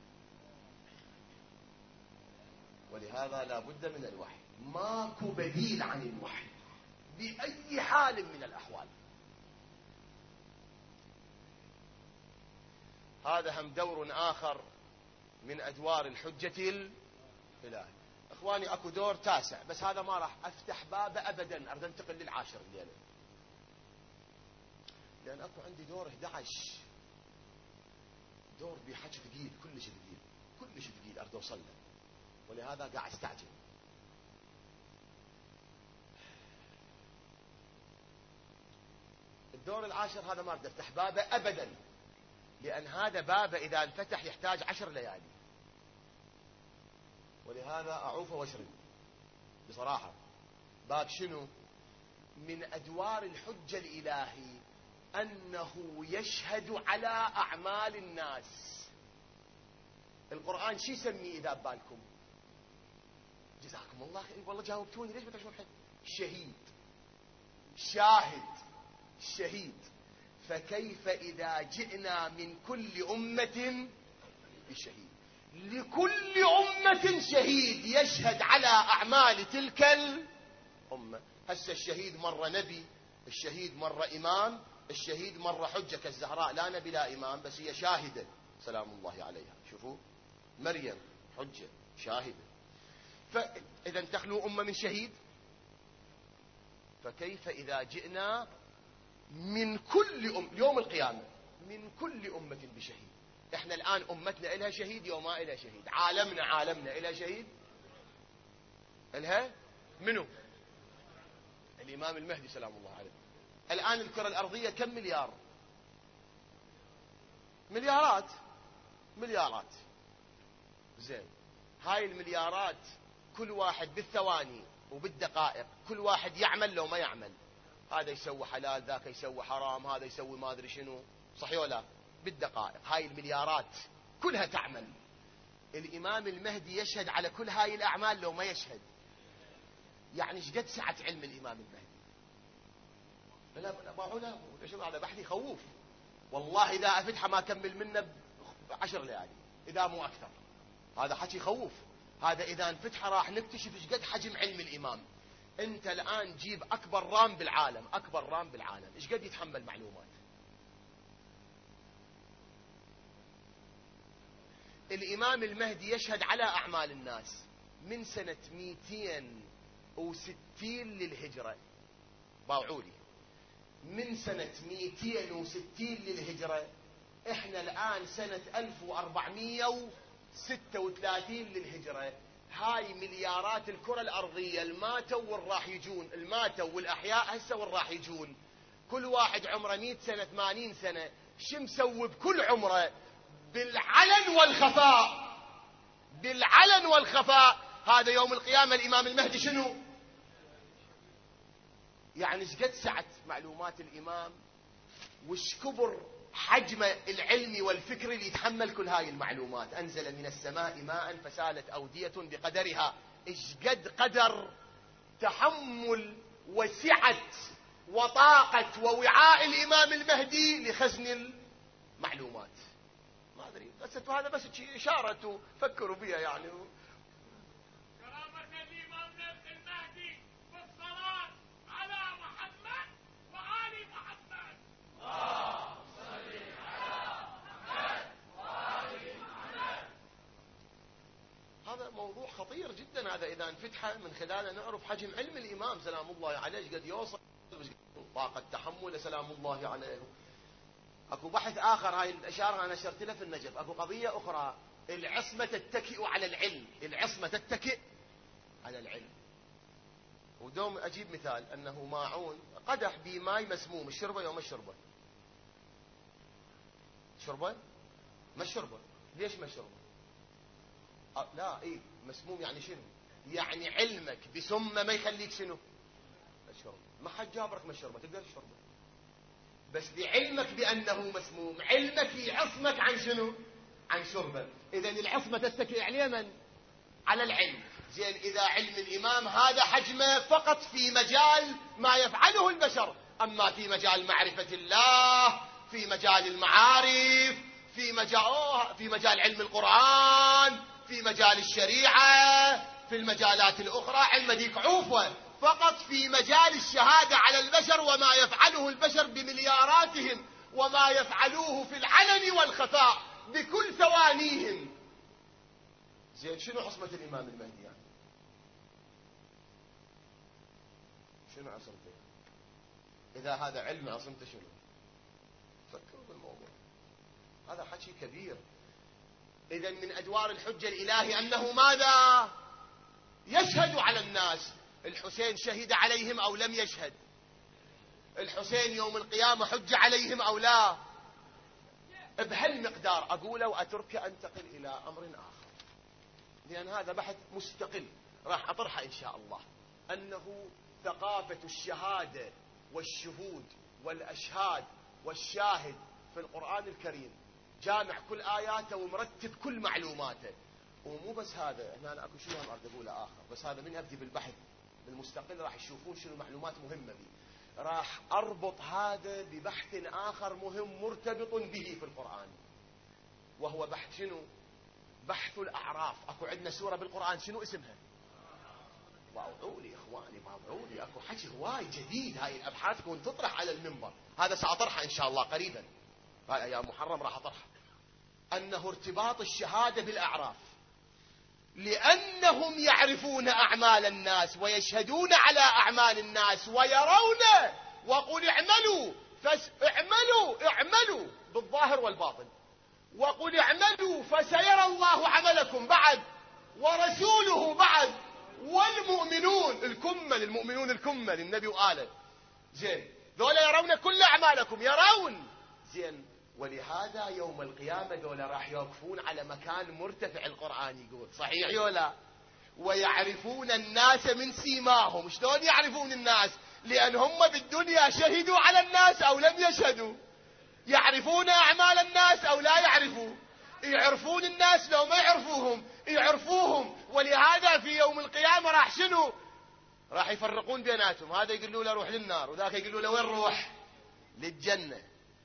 ولهذا لا بد من الوحي، ماكو بديل عن الوحي بأي حال من الأحوال. هذا هم دور آخر من أدوار الحجة الإلهي. إخواني أكو دور تاسع، بس هذا ما راح أفتح بابه أبدا، أريد أنتقل للعاشر الليلة، لأن أكو عندي دور 11، دور بحكي ثقيل، كلش ثقيل كلش ثقيل، أريد أوصل له، ولهذا قاعد استعجل. الدور العاشر هذا ما أريد أفتح بابه أبدا، لأن هذا بابه إذا انفتح يحتاج 10 ليالي، ولهذا أعوفه واشرد بصراحة. باب شنو؟ من أدوار الحجة الإلهي أنه يشهد على أعمال الناس. القرآن شو يسميه إذا ببالكم؟ جزاكم الله خير، والله جاوبتوني، ليش بتعيشون الحين؟ شهيد، شاهد، شهيد. فكيف إذا جئنا من كل أمة بشهيد؟ لكل أمة شهيد يشهد على أعمال تلك الأمة. هسه الشهيد مرة نبي، الشهيد مرة إمام، الشهيد مرة حجة كالزهراء، لا نبي لا إمام بس هي شاهدة سلام الله عليها. شوفوا مريم حجة شاهدة. فإذا تخلو أمة من شهيد، فكيف إذا جئنا من كل يوم القيامة من كل أمة بشهيد. احنا الآن أمتنا إلها شهيد يوم ما إلها شهيد؟ عالمنا إلها شهيد؟ إلها منو؟ الإمام المهدي سلام الله عليه. الآن الكرة الأرضية كم مليار؟ مليارات. زين، هاي المليارات كل واحد بالثواني وبالدقائق كل واحد يعمل لو ما يعمل. هذا يسوي حلال، ذاك يسوي حرام، هذا يسوي ما أدري شنو، صحيح ولا؟ بالدقائق هاي المليارات كلها تعمل. الإمام المهدي يشهد على كل هاي الأعمال لو ما يشهد. يعني ايش قد سعة علم الإمام المهدي؟ بلا باعونا هذا بحث يخوف والله. إذا أفتحه ما كمل منه 10 ليالي إذا مو أكثر. هذا حكي يخوف. هذا إذا انفتحه راح نكتشف ايش قد حجم علم الإمام. أنت الآن جيب أكبر رام بالعالم، ايش قد يتحمل معلومات. الإمام المهدي يشهد على أعمال الناس من سنة 260 للهجرة. باوعولي، من سنة 260 للهجرة. احنا الآن سنة 1436 للهجرة. هاي مليارات الكرة الأرضية الماتوا والراح يجون، الماتوا والأحياء هسه والراح يجون. كل واحد عمره 100 سنة 80 سنة. شو مسوي بكل عمره؟ بالعلن والخفاء. هذا يوم القيامة الإمام المهدي شنو؟ يعني ايش قد سعة معلومات الإمام، وش كبر حجم العلم والفكر اللي يتحمل كل هاي المعلومات. أنزل من السماء ماء فسالت أودية بقدرها. ايش قد قدر تحمل وسعة وطاقة ووعاء الإمام المهدي لخزن المعلومات. ما أدري بس هذا بس إشارة فكروا بها يعني. كرامة الإمام المهدي والصلاة على محمد وآل محمد. هذا موضوع خطير جدا. هذا إذا انفتح من خلاله نعرف حجم علم الإمام سلام الله عليه ايش قد يوصل، طاقة تحمل سلام الله عليه. اكو بحث آخر، هاي الإشارة أنا نشرت لها في النجف. اكو قضية أخرى، العصمة تتكئ على العلم. العصمة تتكئ على العلم. ودوم أجيب مثال أنه ماعون قدح بماء مسموم، الشربة يوم الشربة شربة ما الشربة. ليش ما الشربة؟ لا إيه مسموم يعني شنو؟ يعني علمك بسمة ما يخليك شنو؟ الشربة. ما حد جابرك ما الشربة تقدر تشربه، بس لعلمك بأنه مسموم علمك يعصمك عن شنو؟ عن شربه. إذن العصمة تتكئ على من؟ على العلم. زين، إذا علم الإمام هذا حجمه فقط في مجال ما يفعله البشر، أما في مجال معرفة الله، في مجال المعارف، في مجال علم القرآن، في مجال الشريعة، في المجالات الأخرى علم ديك عوفة. فقط في مجال الشهادة على البشر وما يفعله البشر بملياراتهم وما يفعلوه في العلن والخفاء بكل ثوانيهم. زين، شنو عصمة الإمام المهدي يعني؟ شنو عصمته؟ إذا هذا علم عصمته شنو؟ فكروا بالموضوع، هذا حكي كبير. إذن من أدوار الحجة الإلهي أنه ماذا؟ يشهد على الناس. الحسين شهد عليهم أو لم يشهد؟ الحسين يوم القيامة حج عليهم أو لا؟ بهالمقدار أقوله وأترك أنتقل إلى أمر آخر، لأن هذا بحث مستقل راح أطرحه إن شاء الله. أنه ثقافة الشهادة والشهود والأشهاد والشاهد في القرآن الكريم جامع كل آياته ومرتب كل معلوماته. ومو بس هذا، هنا أنا أكو شيء هم أريد أقوله آخر، بس هذا من أبدي بالبحث بالمستقل راح يشوفون شنو معلومات مهمة بي. راح أربط هذا ببحث آخر مهم مرتبط به في القرآن، وهو بحث شنو؟ بحث الأعراف. أكو عندنا سورة بالقرآن شنو اسمها؟ باوعولي إخواني، باوعولي، أكو حكي هواي جديد. هاي الأبحاث كون تطرح على المنبر، هذا سأطرحها إن شاء الله قريبا، هاي يا محرم راح أطرحها. أنه ارتباط الشهادة بالأعراف، لأنهم يعرفون أعمال الناس ويشهدون على أعمال الناس ويرون. وقل اعملوا اعملوا بالظاهر والباطن، وقل اعملوا فسيرى الله عملكم بعد، ورسوله بعد، والمؤمنون الكمل، المؤمنون الكمل النبي وآله زين، ذولا يرون كل أعمالكم، يرون زين. ولهذا يوم القيامة ذولا راح يوقفون على مكان مرتفع، القرآن يقول صحيح يولا، ويعرفون الناس من سيماهم. شلون يعرفون الناس؟ لأن هم بالدنيا شهدوا على الناس أو لم يشهدوا، يعرفون أعمال الناس أو لا يعرفوا، يعرفون الناس لو ما يعرفوهم يعرفوهم. ولهذا في يوم القيامة راح شنو؟ راح يفرقون بيناتهم، هذا يقولوا له روح للنار وذاك يقولوا له وين روح؟ للجنة.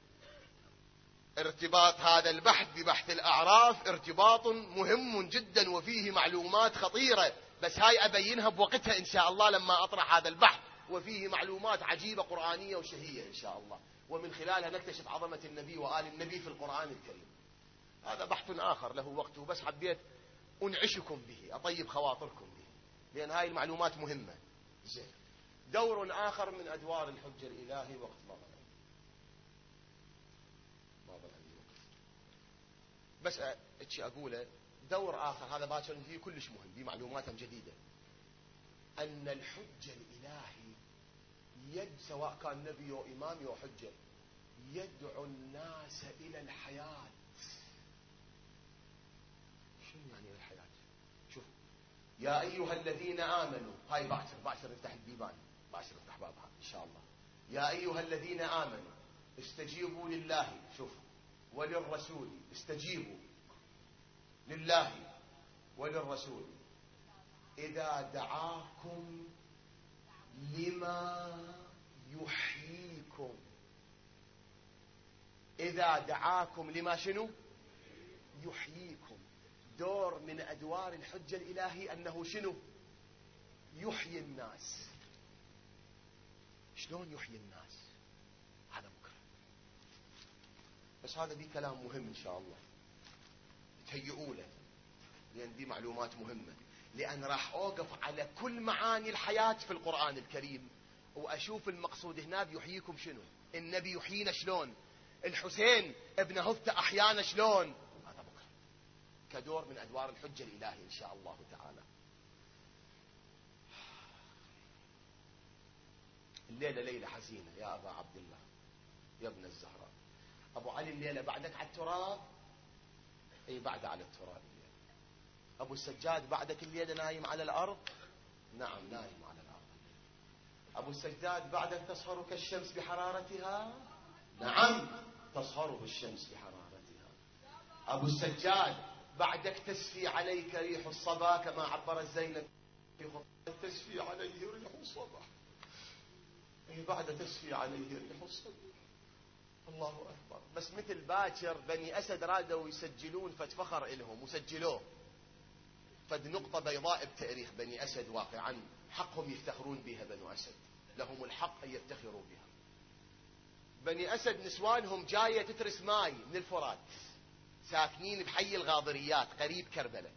ارتباط هذا البحث ببحث الأعراف ارتباط مهم جدا وفيه معلومات خطيرة، بس هاي أبينها بوقتها إن شاء الله لما أطرح هذا البحث، وفيه معلومات عجيبة قرآنية وشهية إن شاء الله، ومن خلالها نكتشف عظمة النبي وآل النبي في القرآن الكريم. هذا بحث آخر له وقته، بس حبيت أنعشكم به، أطيب خواطركم به، لأن هاي المعلومات مهمة. زين، دور آخر من أدوار الحجة الإلهي. وقت ما ضل بس اتشي أقوله دور آخر، هذا باكر فيه كلش مهم، دي معلومات جديدة. أن الحجة الإلهي سواء كان نبي أو إمام أو حجة، يدعو الناس إلى الحياة. شنو يعني الحياة؟ شوف، يا أيها الذين آمنوا، هاي باكر نفتح البيبان، باكر نفتح بابها إن شاء الله. يا أيها الذين آمنوا استجيبوا لله، شوف، وللرسول، استجيبوا لله وللرسول إذا دعاكم لما يحييكم. إذا دعاكم لما شنو؟ يحييكم. دور من أدوار الحجة الإلهي أنه شنو؟ يحيي الناس. شلون يحيي الناس؟ هذا بكرة، بس هذا دي كلام مهم إن شاء الله، تهيئوا له، لأن دي معلومات مهمة. لأن راح أوقف على كل معاني الحياة في القرآن الكريم وأشوف المقصود هنا بيحييكم شنو. النبي يحيينا شلون؟ الحسين ابن هفته أحيانا شلون؟ هذا بكرة كدور من أدوار الحجة الإلهي إن شاء الله تعالى. الليلة ليلة حزينة يا أبا عبد الله، يا ابن الزهراء. أبو علي الليلة بعدك على التراب، أي بعد على التراب. أبو السجاد بعدك الليلة نايم على الأرض، نعم نايم على الأرض. أبو السجاد بعدك تصهر كالشمس بحرارتها، نعم تصهر الشمس بحرارتها. أبو السجاد بعدك تسفي عليك ريح الصبا، كما عبرت زينب تسفي عليه ريح الصبا، بعد تسفي عليه ريح الصبا. الله أكبر. بس مثل باكر بني أسد رادوا يسجلون فخر إلهم وسجلوه، فد نقطة بيضاء بتاريخ بني أسد واقعا، حقهم يفتخرون بها. بنو أسد لهم الحق أن يفتخروا بها. بني أسد نسوانهم جاية تترس ماي من الفرات، ساكنين بحي الغاضريات قريب كربلاء،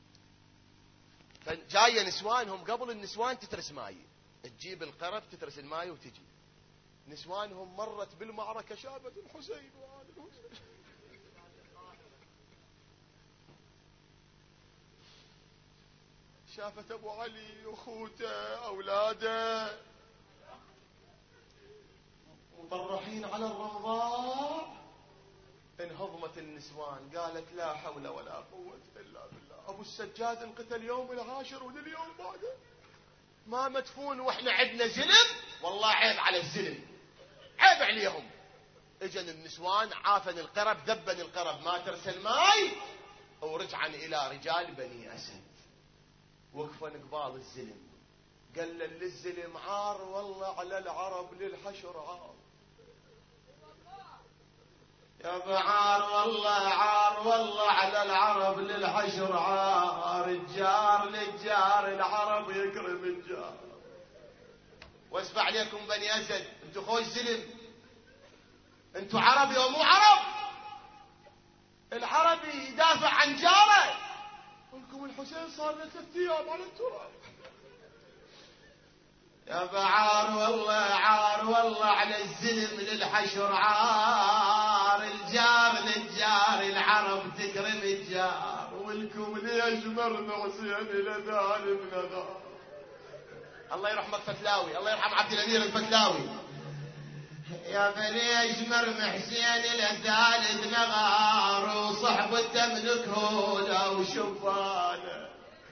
فجاية نسوانهم قبل النسوان تترس ماي، تجيب القرب تترس الماي وتجي. نسوانهم مرت بالمعركة شافت الحسين وآل الحسين، شافت أبو علي وأخوته أولاده مطرحين على الرمضاء. انهضمت النسوان قالت لا حول ولا قوة إلا بالله. أبو السجاد انقتل يوم العاشر ولليوم بعده. ما مدفون واحنا عندنا زلم، والله عيب على الزلم، عيب عليهم. اجن النسوان عافن القرب، ذبن القرب، ما ترسل ماي، ورجعا الى رجال بني اسد وقفن قبال الزلم. قال للزلم عار والله على العرب للحشر عار، يا بعار والله عار والله على العرب للحشر عار، الجار للجار العرب يكرم الجار. واسمع عليكم بني اسد، انتو خوش زلم، انتو عربي ومو عرب. العربي يدافع عن جاره، ولكم الحسين صار له 3 ايام على التراب. يا بعار والله عار والله على الزلم للحشر عار، الجار للجار العرب تكرم الجار، ولكم ليش مرمى حسين الى ذالب نغار. الله يرحمك فتلاوي، الله يرحم عبد الامير الفتلاوي. يا بليش مرمى حسين الى ذالب نغار، وصحبته تملك هوله وشفانه.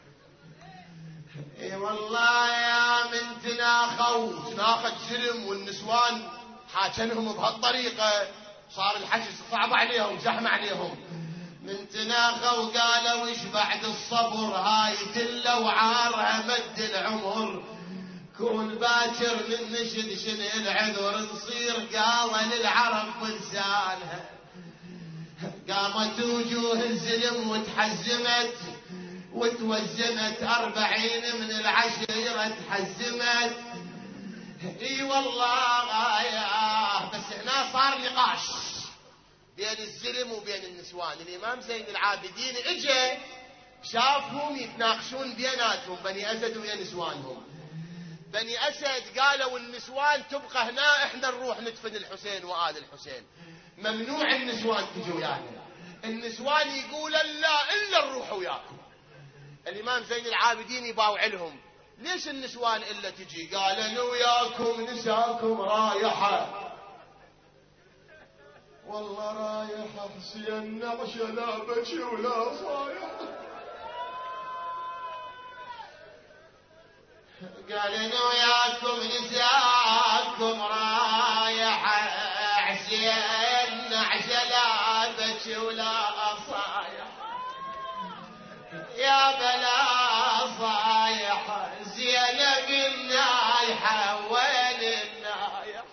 اي والله يا من تناخت سلم، والنسوان حاكنهم بهالطريقه، صار الحجز صعب عليهم، زحمه عليهم. من تناخوا وقالوا ايش بعد الصبر، هاي دله وعارها مد العمر، كون باكر من نشد شن العذر، نصير قاله للعرب بلسانها. قامت وجوه الزلم وتحزمت وتوزمت، 40 من العشيرة تحزمت. اي والله يا بس هنا صار نقاش بين الزلم وبين النسوان. الامام زين العابدين اجى شافهم يتناقشون بيناتهم، بني اسد ويا نسوانهم. بني اسد قالوا النسوان تبقى هنا، احنا نروح ندفن الحسين وآل الحسين، ممنوع النسوان تجوا ويانا. النسوان يقول لا الا نروح وياكم. الامام زين العابدين يباوع لهم، ليش النسوان الا تجي؟ قال انا وياكم نساكم رايحه، والله رايحه حسين نعشه لا بكي ولا صايح. قال انا وياكم نساكم رايحه حسين نعشه لا بكي ولا صايح، يا بلا صايحة زينب النايحة وين النايحة،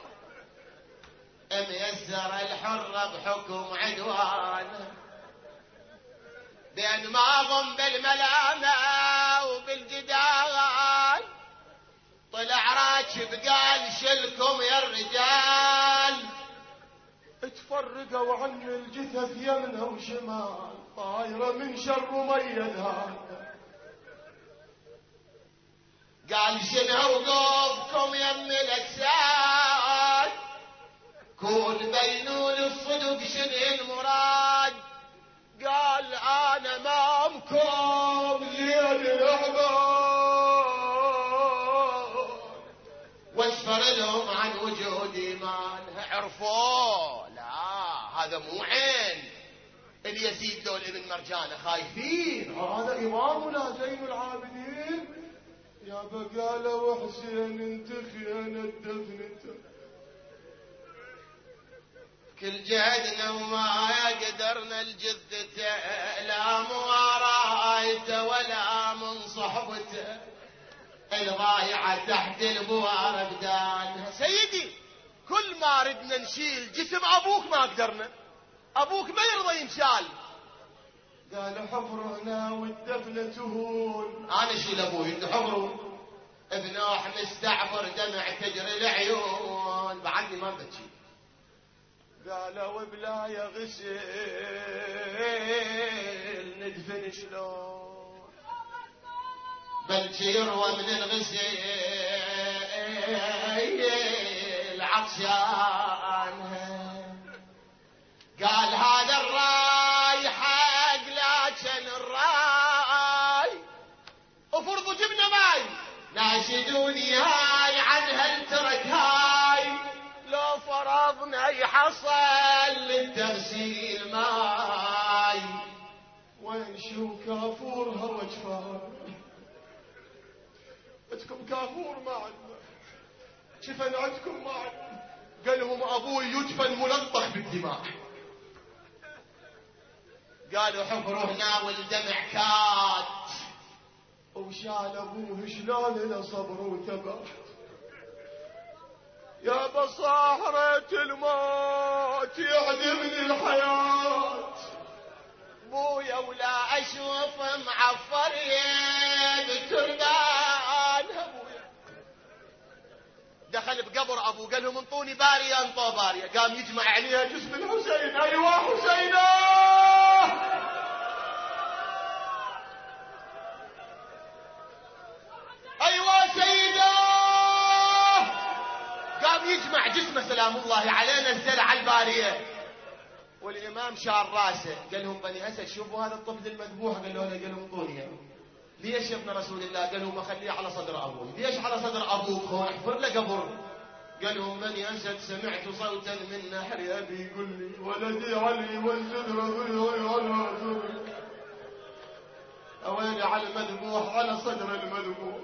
ميسر الحرة بحكم عدوانه، بين ماضم بالملامة وبالجدال، طلع راكب قال شلكم يا الرجال، تفرقوا عن الجثث يمنى وشمال، طايرة من شر ميد هذا. قال شنو وقوفكم يم الاجساد، كون بينون الصدق شنو المراد. قال انا امامكم زين الاحباب، واشفر لهم عن وجود ايمانها. عرفوا لا هذا مو عين اليزيد لو الابن مرجانه، خايفين هذا امامنا زين العابدين. يا بقاله وحسين انت خيانه دفنته، كل جهدنا وما قدرنا الجثته، لا موارايته ولا من صحبته، الضايعه تحت البوار بدانها. سيدي كل ما ردنا نشيل جسم ابوك ما قدرنا، ابوك ما يرضى ينشال. قال حفرنا والدفنة تهون، انا اشيل ابوي انت حفروا، بنوح مستعفر دمع تجري العيون، بعدني ما بتشيل. قالوا بلا يا غسيل ندفن شلون، بلجي يروى من الغسيل عطشانها. قال هذا الراي حق لكن الراي، وفرضوا جبنا ماي ناشدوني هاي عنها الترك هاي، لو فرضنا يحصل للتغسيل ماي، وين شو كافورها وجفار. بدكم كافور ما عندنا، شفن عندكم ما عندنا. قال لهم ابوي يدفن ملطخ بالدماء. قالوا حفروا هنا والدمع كات، وشال ابوه شلون له صبر وثبات. يا بصاحرة الموت يعدمني الحياة، بويا ولا اشوف معفر بالتربان. ابويا دخل بقبر ابوه قال لهم انطوني باريه، انطوا باريه، قام يجمع عليها جسم الحسين. ايوه حسينه، ايوه سيده. قام يجمع جسمه سلام الله عليه، نزل على الباريه. والامام شار راسه قال لهم بني اسد شوفوا هذا الطفل المذبوح. قال له قال لهم انطوني. ليش يا ابن رسول الله؟ قال لهم اخليه على صدر ابوي. ليش على صدر ابوك؟ هو احفر له قبر. قال لهم بني اسد سمعت صوتا من نحر ابي يقول لي ولدي علي والجدر على زرك. اويلي على المذبوح على صدر المذبوح.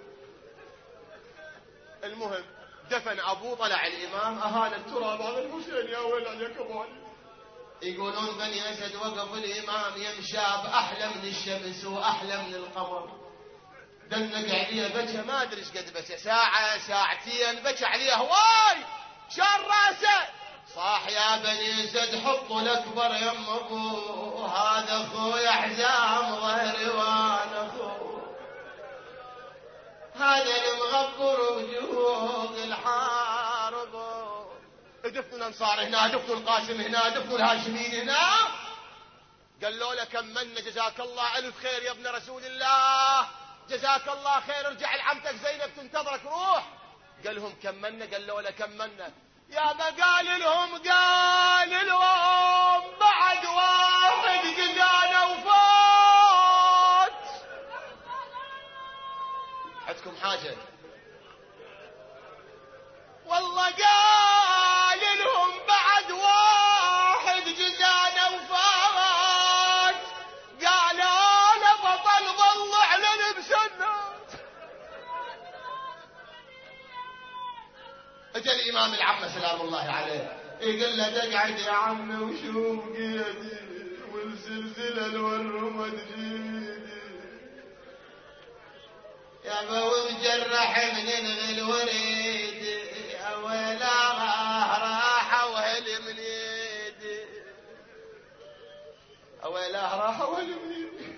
المهم دفن ابوه، طلع الامام اهان التراب على الحسين. يا ويل عليك ابو علي. يقولون بني اسد وقف الامام يمشى باحلى من الشمس واحلى من القمر. دنق عليه بكى، ما ادري ايش قد بكى، ساعه ساعتين بكى عليه هواي، شار راسه. صاح يا بني اسد حطوا الاكبر يم ابوه، هذا اخويا حزام ظهري وانا اخوه، هذا المغبر وجهود الحارب. دفنوا الانصار هنا، دفنوا القاسم هنا، دفنوا الهاشميين هنا. قالوا له كملنا جزاك الله الف خير يا ابن رسول الله، جزاك الله خير، ارجع لعمتك زينب تنتظرك روح. قال لهم كملنا. قالوا له كملنا. يا ما قال لهم بعد واحد جزانا وفات. عندكم حاجة؟ والله قال لهم بعد واحد جزانا وفات. قال انا بطل ظل على المسنات. اجى الامام العم سلام الله عليه يقول له تقعد يا عم وشوف قيدي والزلزلة والرمد جيدي. يا ابو مجرح من الوريد، يا ويلا راح وهل من يدي، يا ويلا راح وهل من يدي.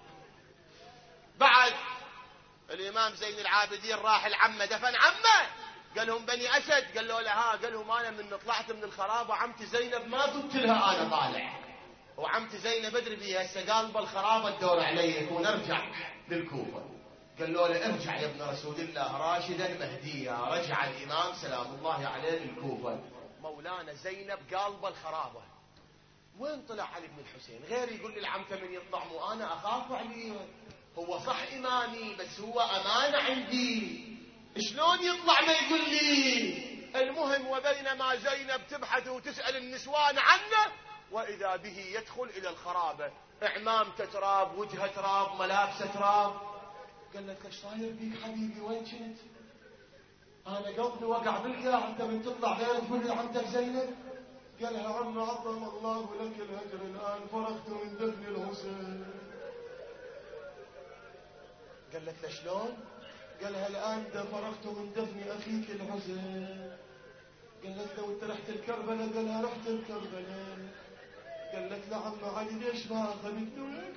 بعد الامام زين العابدين راح العمه دفن عمه. قال لهم بني اسد. قال له لا. قال لهم انا من طلعت من الخرابه عمتي زينب ما قلت لها انا طالع، وعمتي زينب ادري بيها هسه قالبه الخرابه تدور علي ونرجع للكوفه. قال له ارجع يا ابن رسول الله راشدا مهديا. رجع الامام سلام الله عليه للكوفه. مولانا زينب قالبه الخرابه. وين طلع علي بن الحسين؟ غير يقول لي العمته من يطلع وانا اخاف عليه. هو صح امامي بس هو امانه عندي، شلون يطلع ما يقول لي؟ المهم وبينما زينب تبحث وتسأل النسوان عنه وإذا به يدخل إلى الخرابة، عمامته تراب، وجهه تراب، ملابسه تراب. قال لك ايش صاير بيك حبيبي؟ وين كنت؟ انا قلبي وقع بالقاع، انت من تطلع غير تقول لي عمتك زينب؟ قال لها عم عظم الله لك الهجر، الان فرغت من دفن الحسين. قال لك شلون؟ قالها الآن فرغت من دفن أخيك الحسين. قالت له وانت رحت الكربلاء؟ قالها رحت الكربلاء. قالت له عم علي ليش ما أخذتني وياك؟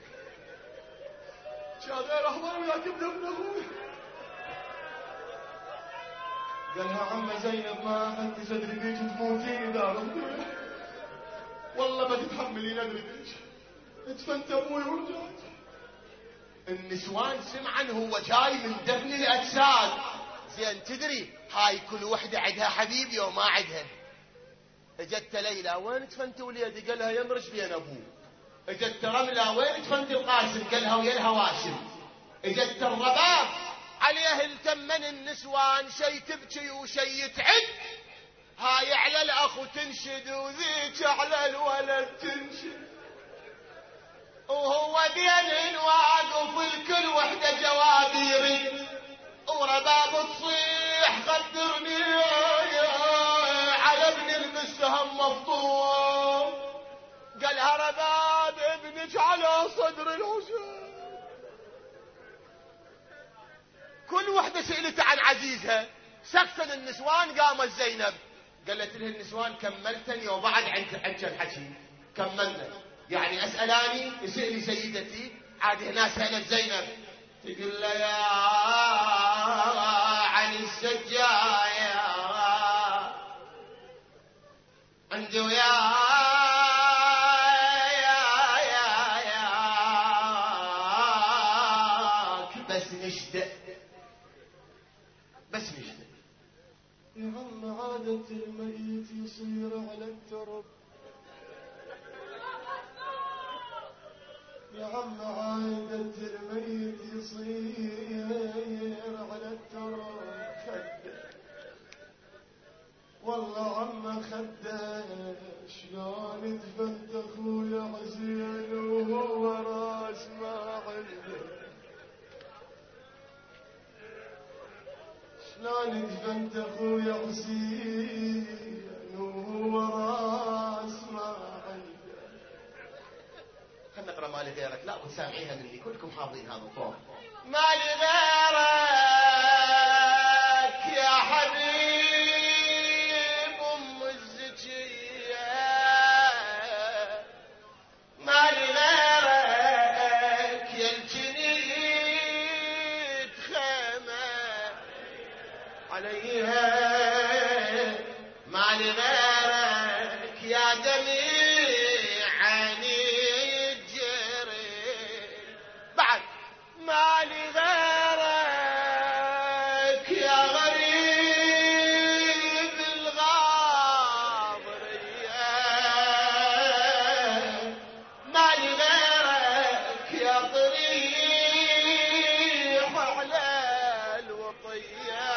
شا غير أحضر وياك بدفن أخوي. قالها عم زينب ما أخذت صدري بيك تموتين إذا رحت، والله ما تتحملين أدري بيك. ادفنت أبوي ورجعت. النسوان سمعا هو جاي من دفن الأجساد. زين تدري هاي كل وحدة عندها حبيب يوم ما عندها. اجت ليلى وين تفنت وليدي؟ قالها يمرش بين ابوه. اجت رملة وين تفنت القاسم؟ قالها ويا الهواشم. اجت الرباب عليه التمن النسوان، شي تبكي وشي تعد. هاي على الاخ تنشد وذيك على الولد تنشد، وهو بين واقف الكل وحده جواب يرد، الامور باب تصيح قدرني على ابن المستهم مفطور. قالها رباب ابنك على صدر الحسين. كل وحده سئلت عن عزيزها. سكتن النسوان. قامت زينب قالت له النسوان كملتني وبعد عنك الحكي كملنا. يعني اسالاني يسالي سيدتي عاد هنا سالت زينب تقول له يا عن السجايا عنده بس نشتاق يا عم عادة الميت يصير على الترب. يا عم عادة الميت يصير على الترب. والله عم خده شلون دفنت اخويا حسين وهو راس ما عنده. شلون دفنت اخويا حسين وهو راس ما عنده. خلنا نقرا مالي غيرك. لا وتسامعيها مني كلكم حافظين هذا الطور. مالي غيرك يا حبيب ام الزكيه. مالي غيرك يا الجنيد خيمه عليها. مالي غيرك يا دميع عيني الجري. بعد مالي غيرك يا غريب الغاضرية. مالي غيرك يا طريح على الوطية.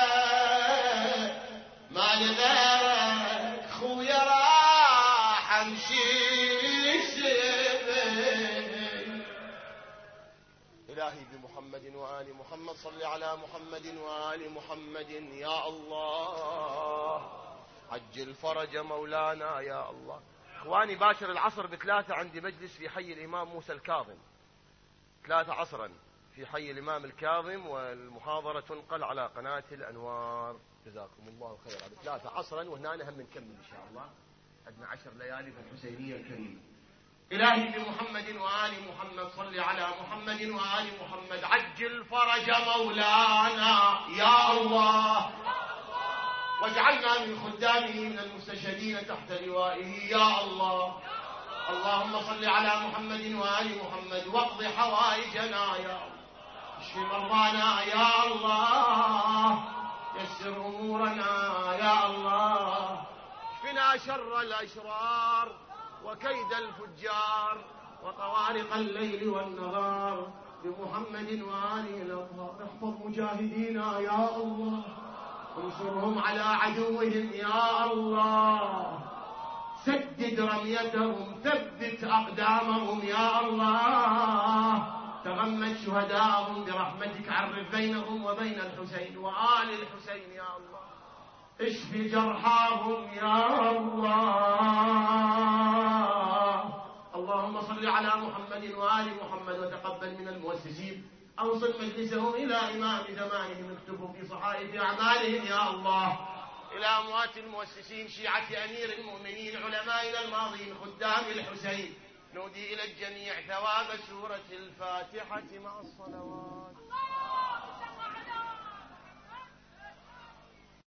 مالي غيرك خويا راح امشي سبيل. إلهي بمحمد وآل محمد صل على محمد وآل محمد. يا الله عجل فرج مولانا يا الله. اخواني باكر العصر ب3 عندي مجلس في حي الامام موسى الكاظم. 3 عصرا في حي الامام الكاظم والمحاضرة تنقل على قناة الانوار. جزاكم الله خيرا. ب3 عصرا وهنا هم نكمل ان شاء الله. عندنا 10 ليالي في الحسينية الكريمة. إلهي بمحمد وآل محمد صل على محمد وآل محمد. عجل فرج مولانا يا الله واجعلنا من خدامه من المستشهدين تحت لوائه يا الله. اللهم صل على محمد وآل محمد واقض حوائجنا يا الله. اشف مرضانا يا الله. يسر أمورنا يا الله. اشفنا شر الأشرار وكيد الفجار وطوارق الليل والنهار بمحمد وآله الأطهار. احفظ مجاهدينا يا الله. انصرهم على عدوهم يا الله. سدد رميتهم. ثبت أقدامهم يا الله. تغمد شهداءهم برحمتك. عرف بينهم وبين الحسين وآل الحسين يا الله. اشف جرحاهم يا الله. اللهم صل على محمد وآل محمد وتقبل من المؤسسين. أوصل مجلسهم إلى إمام زمانهم. اكتبوا في صحائف أعمالهم يا الله. إلى أموات المؤسسين شيعة أمير المؤمنين علمائنا الماضين خدام الحسين. نودي إلى الجميع ثواب سورة الفاتحة مع الصلوات.